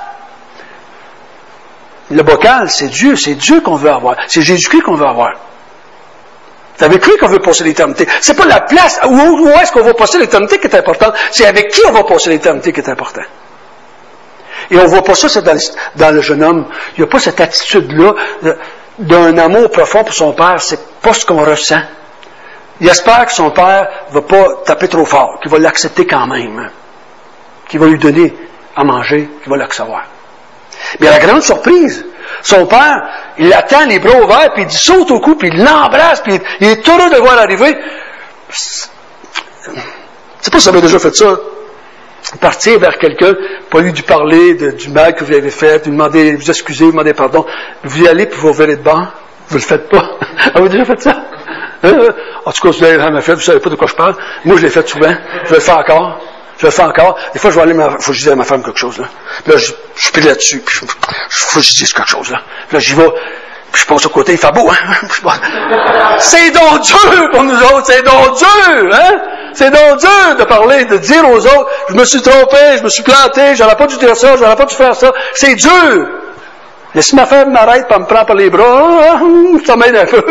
Le bocal, c'est Dieu qu'on veut avoir. C'est Jésus-Christ qu'on veut avoir. C'est avec lui qu'on veut passer l'éternité. C'est pas la place où est-ce qu'on va passer l'éternité qui est importante. C'est avec qui on va passer l'éternité qui est important. Et on voit pas ça dans le jeune homme. Il n'y a pas cette attitude-là d'un amour profond pour son père. C'est pas ce qu'on ressent. Il espère que son père va pas taper trop fort, qu'il va l'accepter quand même, qu'il va lui donner à manger, qu'il va l'accepter. Mais à la grande surprise, son père, il l'attend les bras ouverts, puis il saute au cou, puis il l'embrasse, puis il est heureux de le voir arriver. C'est pas si vous avez déjà fait ça. Partir vers quelqu'un, pas lui parler du mal que vous avez fait, lui demander, vous excuser, vous demander pardon. Vous y allez, puis vous verrez de bord. Vous le faites pas. Avez-vous déjà fait ça? En tout cas, vous l'avez jamais fait, vous savez pas de quoi je parle. Moi, je l'ai fait souvent. Je le fais encore. Des fois, je vais aller, faut que je dise à ma femme quelque chose, là. Puis là, je prie là-dessus, puis faut que je dise quelque chose, là. Puis là, j'y vais, puis je passe au côté, il fait beau, hein. C'est donc dur pour nous autres, c'est donc dur, hein. C'est donc dur de parler, de dire aux autres, je me suis trompé, je me suis planté, j'aurais pas dû dire ça, j'aurais pas dû faire ça. C'est dur. Mais si ma femme m'arrête, elle me prend par les bras, ça m'aide un peu.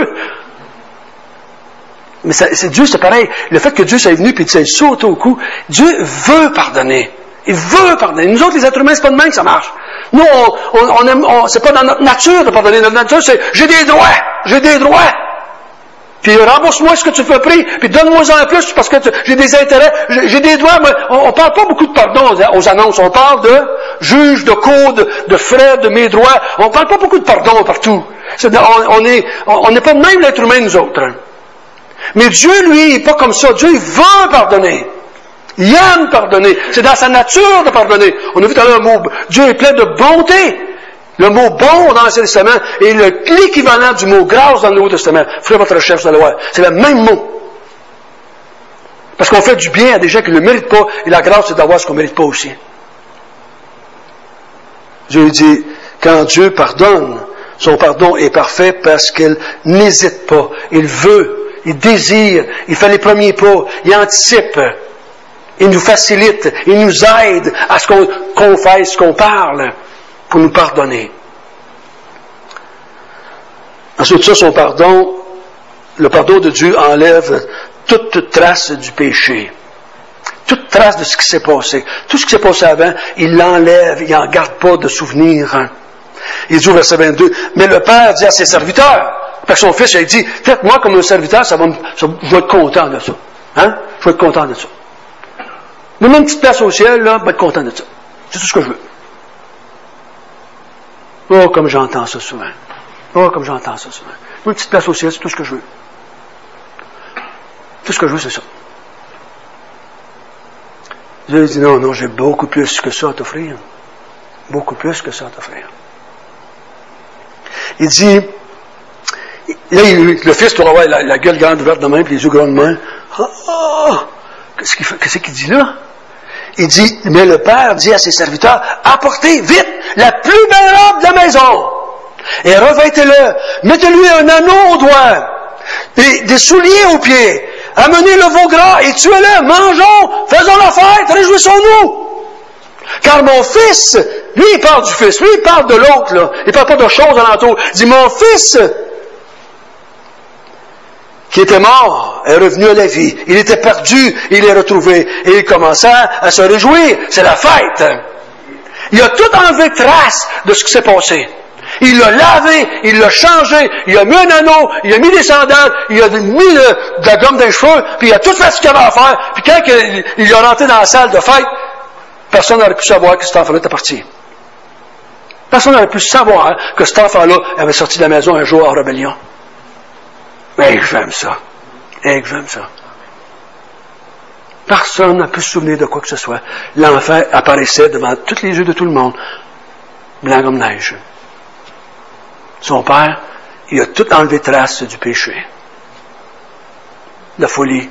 Mais c'est Dieu, c'est pareil. Le fait que Dieu soit venu et qu'il saute au cou, Dieu veut pardonner. Il veut pardonner. Nous autres, les êtres humains, c'est pas de même que ça marche. Nous, c'est pas dans notre nature de pardonner. Notre nature, c'est j'ai des droits. Puis rembourse-moi ce que tu fais pris, puis donne-moi-en un plus parce que j'ai des intérêts, j'ai des droits. On parle pas beaucoup de pardon aux annonces. On parle de juge, de cours, de frais, de mes droits. On parle pas beaucoup de pardon partout. On n'est pas de même l'être humain, nous autres. Hein. Mais Dieu, lui, il n'est pas comme ça. Dieu, il veut pardonner. Il aime pardonner. C'est dans sa nature de pardonner. On a vu tout à l'heure le mot. Dieu est plein de bonté. Le mot bon dans l'Ancien Testament est l'équivalent du mot grâce dans le Nouveau Testament. Ferez votre recherche, vous allez voir. C'est le même mot. Parce qu'on fait du bien à des gens qui ne le méritent pas, et la grâce, c'est d'avoir ce qu'on ne mérite pas aussi. Dieu dit, quand Dieu pardonne, son pardon est parfait parce qu'il n'hésite pas. Il veut, il désire, il fait les premiers pas, il anticipe, il nous facilite, il nous aide à ce qu'on confesse, qu'on parle, pour nous pardonner. Ensuite, ça, son pardon, le pardon de Dieu enlève toute trace du péché. Toute trace de ce qui s'est passé. Tout ce qui s'est passé avant, il l'enlève, il n'en garde pas de souvenir. Il dit au verset 22, mais le Père dit à ses serviteurs, parce que son fils, il dit, faites-moi comme un serviteur, je vais être content de ça. Hein? Je vais être content de ça. Donne-moi une petite place au ciel, là, je vais être content de ça. C'est tout ce que je veux. Oh, comme j'entends ça souvent. Oh, comme j'entends ça souvent. Une petite place au ciel, c'est tout ce que je veux. Tout ce que je veux, c'est ça. Dieu dit, non, j'ai beaucoup plus que ça à t'offrir. Beaucoup plus que ça à t'offrir. Il dit, là, le fils doit avoir la gueule grande ouverte de main, puis les yeux grands de main. Qu'est-ce qu'il dit là? Il dit, mais le Père dit à ses serviteurs, apportez vite la plus belle robe de la maison, et revêtez-le, mettez-lui un anneau au doigt, et des souliers aux pieds, amenez le veau gras et tuez-le, mangeons, faisons la fête, réjouissons-nous. Car mon fils, lui il parle du fils, lui il parle de l'autre, là. Il ne parle pas de choses alentour. Il dit, mon fils, qui était mort, est revenu à la vie. Il était perdu, il est retrouvé. Et il commença à se réjouir. C'est la fête. Il a tout enlevé trace de ce qui s'est passé. Il l'a lavé, il l'a changé, il a mis un anneau, il a mis des sandales, il a mis de la gomme dans les cheveux, puis il a tout fait ce qu'il avait à faire. Puis quand il est rentré dans la salle de fête, personne n'aurait pu savoir que cet enfant-là était parti. Personne n'aurait pu savoir que cet enfant-là avait sorti de la maison un jour en rébellion. Mais j'aime ça. Et que j'aime ça. Personne n'a pu se souvenir de quoi que ce soit. L'enfant apparaissait devant tous les yeux de tout le monde, blanc comme neige. Son père, il a tout enlevé trace du péché, de la folie.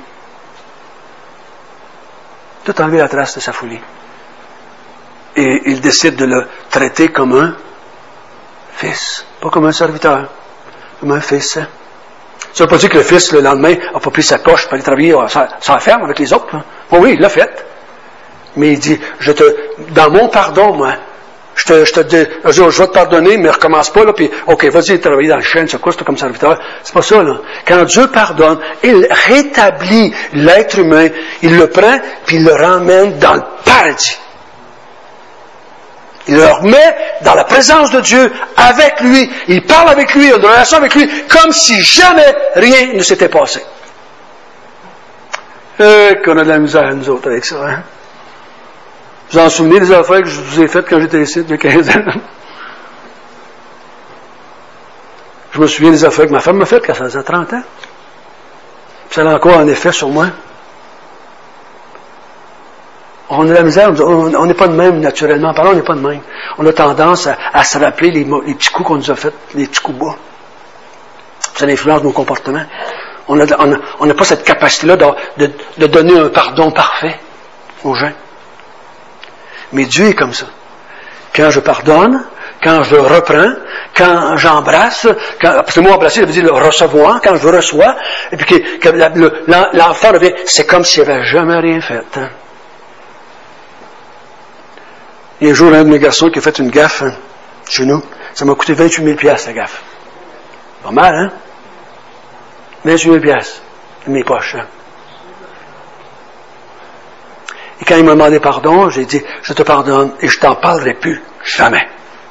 Tout enlevé la trace de sa folie. Et il décide de le traiter comme un fils, pas comme un serviteur, comme un fils. Ça ne veut pas dire que le fils, le lendemain, n'a pas pris sa coche pour aller travailler sans ferme avec les autres. Hein. Bon, oui, il l'a fait. Mais il dit, dans mon pardon, moi, je vais te pardonner, mais recommence pas, là, puis, OK, vas-y, travailler dans le chêne, c'est quoi, c'est comme serviteur. C'est pas ça, là. Quand Dieu pardonne, il rétablit l'être humain, il le prend, puis il le ramène dans le paradis. Il le remet dans la présence de Dieu, avec lui. Il parle avec lui, il a une relation avec lui, comme si jamais rien ne s'était passé. Qu'on a de la misère, nous autres, avec ça, hein? Vous en souvenez des affaires que je vous ai faites quand j'étais ici, il y a 15 ans? Je me souviens des affaires que ma femme m'a faites quand ça faisait 30 ans. Ça a encore un effet sur moi. On a la misère, on n'est pas de même naturellement. Par là, on n'est pas de même. On a tendance à se rappeler les petits coups qu'on nous a faits, les petits coups bas. Ça influence nos comportements. On n'a pas cette capacité-là de donner un pardon parfait aux gens. Mais Dieu est comme ça. Quand je pardonne, quand je reprends, quand j'embrasse, parce que le mot embrasser, ça veut dire le recevoir, quand je reçois, et puis que l'enfant revient, c'est comme s'il n'avait jamais rien fait. Hein. Il y a un jour, un de mes garçons qui a fait une gaffe chez nous. Ça m'a coûté 28 000 la gaffe. Pas mal, hein? 28 000 de mes poches. Hein? Et quand il m'a demandé pardon, j'ai dit, je te pardonne et je t'en parlerai plus. Jamais.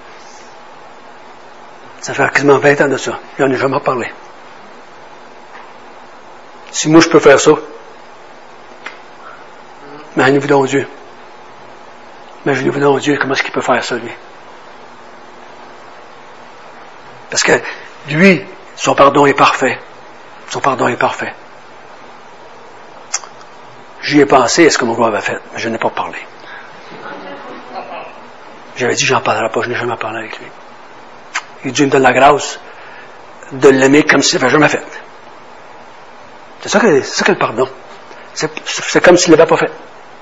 Ça fait quasiment 20 ans de ça. Je n'en ai jamais parlé. Si moi je peux faire ça, imaginez-vous donc Dieu. Imaginez-vous donc Dieu, comment est-ce qu'il peut faire ça, lui? Parce que lui, son pardon est parfait. Son pardon est parfait. J'y ai pensé, est-ce que mon gars avait fait, mais je n'ai pas parlé. J'avais dit, j'en parlerai pas, je n'ai jamais parlé avec lui. Et Dieu me donne la grâce de l'aimer comme s'il n'avait jamais fait. C'est ça que le pardon. C'est comme s'il ne l'avait pas fait.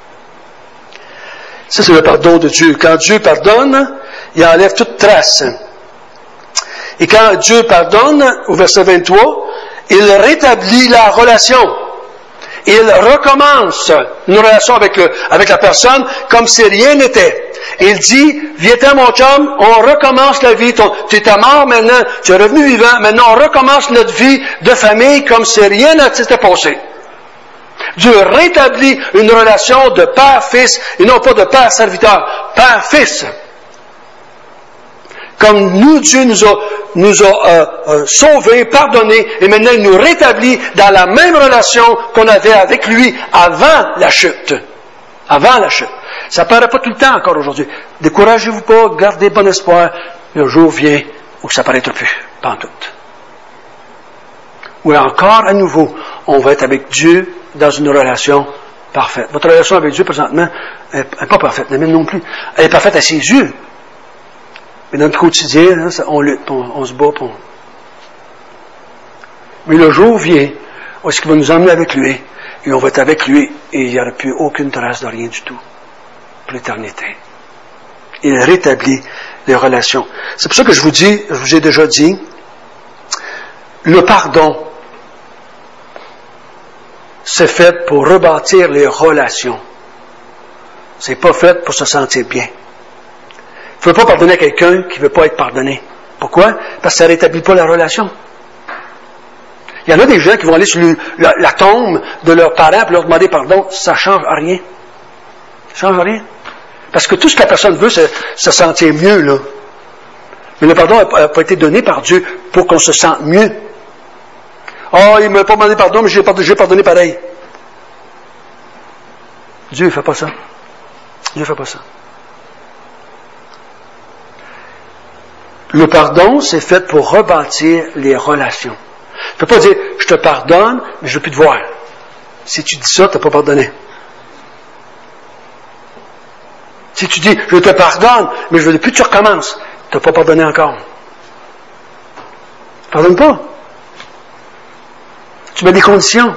Ça, c'est le pardon de Dieu. Quand Dieu pardonne, il enlève toute trace. Et quand Dieu pardonne, au verset 23, il rétablit la relation. Il recommence une relation avec la personne comme si rien n'était. Il dit, viens-t'en mon chum, on recommence la vie. Tu étais mort maintenant, tu es revenu vivant, maintenant on recommence notre vie de famille comme si rien ne s'était passé. Dieu rétablit une relation de père-fils et non pas de père-serviteur, père-fils. Comme nous, Dieu nous a sauvés, pardonnés, et maintenant il nous rétablit dans la même relation qu'on avait avec lui avant la chute. Avant la chute. Ça ne paraît pas tout le temps encore aujourd'hui. Découragez-vous pas, gardez bon espoir. Le jour vient où ça ne paraîtra plus, pas en tout. Où encore à nouveau, on va être avec Dieu dans une relation parfaite. Votre relation avec Dieu, présentement, n'est pas parfaite, la mienne non plus. Elle est parfaite à ses yeux. Mais dans notre quotidien, on lutte, on se bat. Mais le jour vient où est-ce qu'il va nous emmener avec lui, et on va être avec lui, et il n'y aura plus aucune trace de rien du tout, pour l'éternité. Il rétablit les relations. C'est pour ça que je vous ai déjà dit, le pardon, c'est fait pour rebâtir les relations. C'est pas fait pour se sentir bien. Il ne faut pas pardonner à quelqu'un qui ne veut pas être pardonné. Pourquoi? Parce que ça ne rétablit pas la relation. Il y en a des gens qui vont aller sur la tombe de leurs parents et leur demander pardon. Ça ne change rien. Ça ne change rien. Parce que tout ce que la personne veut, c'est se sentir mieux, là. Mais le pardon n'a pas été donné par Dieu pour qu'on se sente mieux. Oh, il ne m'a pas demandé pardon, mais j'ai pardonné pareil. Dieu ne fait pas ça. Dieu ne fait pas ça. Le pardon, c'est fait pour rebâtir les relations. Tu ne peux pas dire, je te pardonne, mais je ne veux plus te voir. Si tu dis ça, tu n'as pas pardonné. Si tu dis, je te pardonne, mais je ne veux plus que tu recommences, tu n'as pas pardonné encore. Pardonne pas. Tu mets des conditions.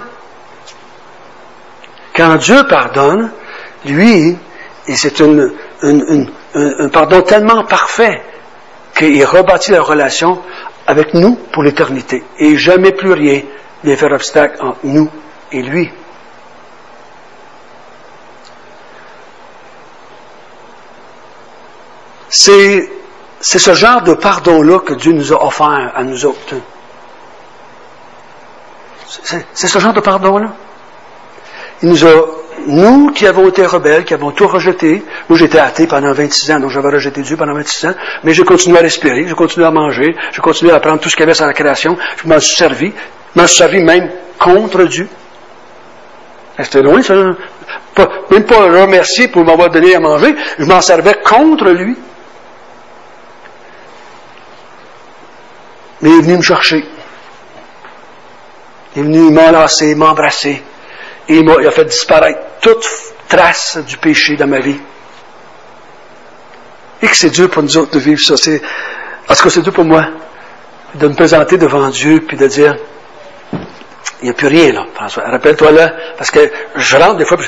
Quand Dieu pardonne, lui, et c'est un pardon tellement parfait qu'il rebâtit la relation avec nous pour l'éternité. Et jamais plus rien ne vient faire obstacle entre nous et lui. C'est ce genre de pardon-là que Dieu nous a offert à nous autres. C'est ce genre de pardon-là. Il nous a, nous qui avons été rebelles, qui avons tout rejeté, moi j'étais athée pendant 26 ans, donc j'avais rejeté Dieu pendant 26 ans, mais j'ai continué à respirer, j'ai continué à manger, j'ai continué à prendre tout ce qu'il y avait sur la création, je m'en suis servi même contre Dieu. C'était loin, ça. Même pas le remercier pour m'avoir donné à manger, je m'en servais contre lui. Mais il est venu me chercher. Il est venu m'enlacer, m'embrasser. Et il a fait disparaître toute trace du péché dans ma vie. Et que c'est dur pour nous autres de vivre ça. En tout cas, c'est dur pour moi de me présenter devant Dieu puis de dire, il n'y a plus rien là, François. Rappelle-toi là, parce que je rentre des fois,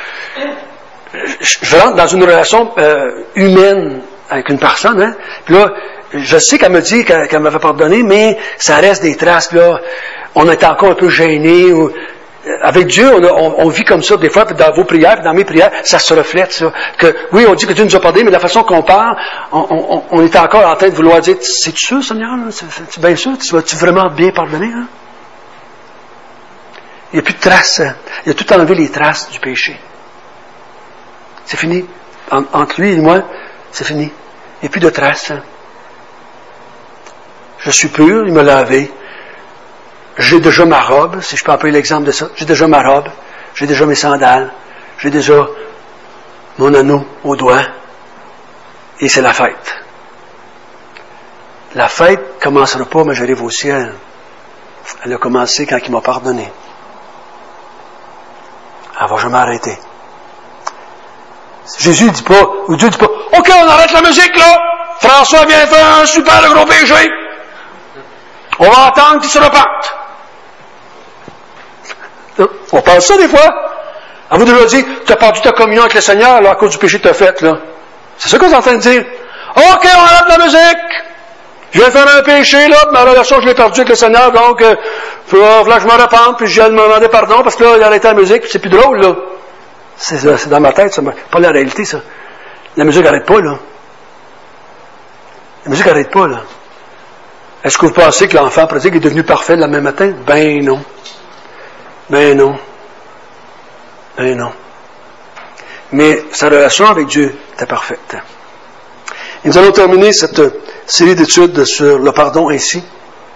je rentre dans une relation humaine avec une personne, hein, puis là, je sais qu'elle me dit qu'elle m'avait pardonné, mais ça reste des traces, là. On est encore un peu gênés. Avec Dieu, on vit comme ça, des fois, dans vos prières, dans mes prières, ça se reflète, ça. Que, oui, on dit que Dieu nous a pardonné, mais de la façon qu'on parle, on est encore en train de vouloir dire, c'est-tu sûr, Seigneur? C'est bien sûr? Tu vas-tu vraiment bien pardonner, hein? Il n'y a plus de traces. Hein? Il a tout enlevé les traces du péché. C'est fini. Entre lui et moi, c'est fini. Il n'y a plus de traces. Hein? Je suis pur, il m'a lavé. J'ai déjà ma robe, si je peux employer l'exemple de ça. J'ai déjà ma robe, j'ai déjà mes sandales, j'ai déjà mon anneau au doigt. Et c'est la fête. La fête ne commencera pas, mais j'arrive au ciel. Elle a commencé quand il m'a pardonné. Elle va jamais arrêter. Jésus dit pas, ou Dieu dit pas, OK, on arrête la musique là! François vient faire un super gros péché. On va attendre qu'il se repente. On pense ça des fois. À vous déjà dit, tu as perdu ta communion avec le Seigneur là, à cause du péché que tu as fait, là. C'est ça qu'on est en train de dire. OK, on arrête la musique. Je viens de faire un péché, là, ma relation, je l'ai perdue avec le Seigneur, donc, là, je me repente, puis je viens de me demander pardon, parce que là, il a arrêté la musique, puis c'est plus drôle, là. C'est dans ma tête, ça. Pas la réalité, ça. La musique n'arrête pas, là. La musique n'arrête pas, là. Est-ce que vous pensez que l'enfant prodigue est devenu parfait le lendemain matin? Ben non. Ben non. Ben non. Mais sa relation avec Dieu était parfaite. Et nous allons terminer cette série d'études sur le pardon ainsi.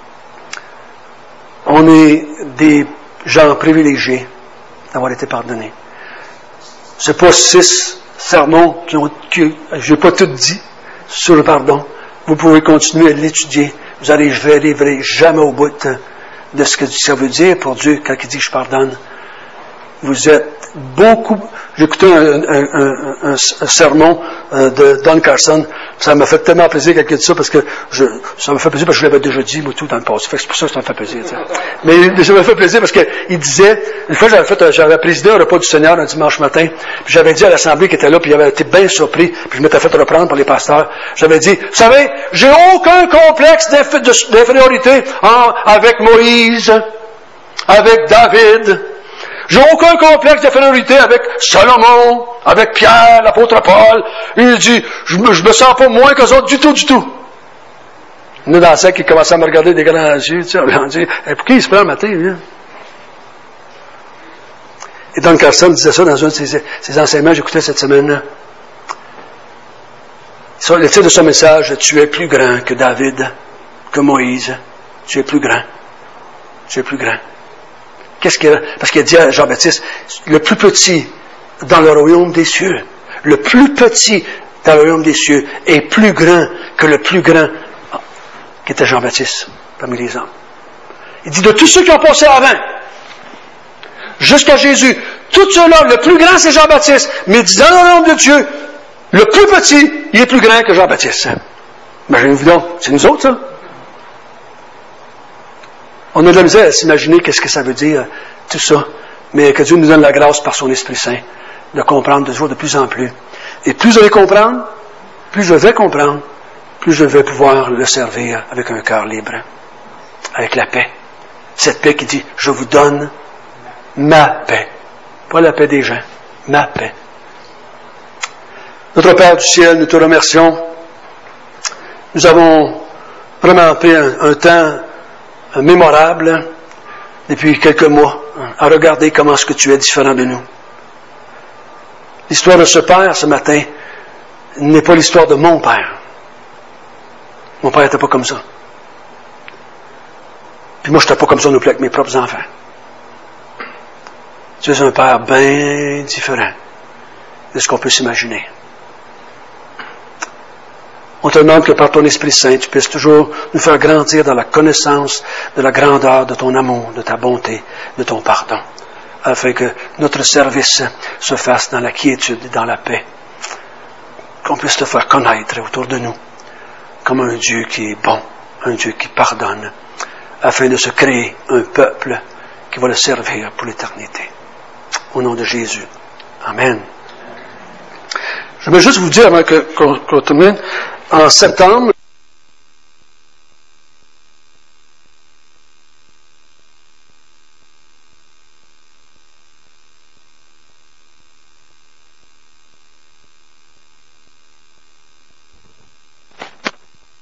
On est des gens privilégiés d'avoir été pardonnés. C'est pas 6 sermons que je n'ai pas tout dit sur le pardon. Vous pouvez continuer à l'étudier. Vous n'arriverez jamais au bout de ce que ça veut dire pour Dieu quand il dit que je pardonne. Vous êtes beaucoup... J'ai écouté un sermon de Don Carson. Ça m'a fait tellement plaisir quand il dit ça, parce que ça m'a fait plaisir parce que je l'avais déjà dit, moi, tout dans le passé. Fait que c'est pour ça que ça me fait plaisir. T'sais. Mais ça m'a fait plaisir parce qu'il disait, une fois j'avais présidé un repas du Seigneur un dimanche matin, puis j'avais dit à l'Assemblée qui était là, puis il avait été bien surpris, puis je m'étais fait reprendre par les pasteurs. J'avais dit, vous savez, j'ai aucun complexe d'infériorité avec Moïse, avec David. J'ai aucun complexe d'infériorité avec Salomon, avec Pierre, l'apôtre Paul. Il dit, je me sens pas moins qu'eux autres du tout, du tout. Nous, dans ça, qui commençait à me regarder des grands yeux, tu sais, on dit, pour qui il se prend le matin, lui? Et Don Carson disait ça dans un de ses enseignements, j'écoutais cette semaine-là. Le titre de son message, tu es plus grand que David, que Moïse. Tu es plus grand. Tu es plus grand. Qu'est-ce qu'il a? Parce qu'il a dit à Jean-Baptiste, le plus petit dans le royaume des cieux, le plus petit dans le royaume des cieux est plus grand que le plus grand qui était Jean-Baptiste parmi les hommes. Il dit de tous ceux qui ont passé avant, jusqu'à Jésus, tous ceux-là, le plus grand c'est Jean-Baptiste, mais il dit dans le royaume de Dieu, le plus petit, il est plus grand que Jean-Baptiste. Imaginez-vous donc, c'est nous autres ça. On a de la misère à s'imaginer qu'est-ce que ça veut dire, tout ça. Mais que Dieu nous donne la grâce par son Esprit Saint de comprendre de jour de plus en plus. Et plus je vais comprendre, plus je vais comprendre, plus je vais pouvoir le servir avec un cœur libre, avec la paix. Cette paix qui dit, je vous donne ma paix. Pas la paix des gens, ma paix. Notre Père du ciel, nous te remercions. Nous avons vraiment pris un temps mémorable depuis quelques mois à regarder comment est-ce que tu es différent de nous. L'histoire de ce père ce matin n'est pas l'histoire de mon père. Mon père n'était pas comme ça. Puis moi, je n'étais pas comme ça non plus avec mes propres enfants. Tu es un père bien différent de ce qu'on peut s'imaginer. On te demande que par ton Esprit Saint, tu puisses toujours nous faire grandir dans la connaissance de la grandeur de ton amour, de ta bonté, de ton pardon, afin que notre service se fasse dans la quiétude et dans la paix, qu'on puisse te faire connaître autour de nous comme un Dieu qui est bon, un Dieu qui pardonne, afin de se créer un peuple qui va le servir pour l'éternité. Au nom de Jésus. Amen. Je veux juste vous dire, avant qu'on termine, en septembre,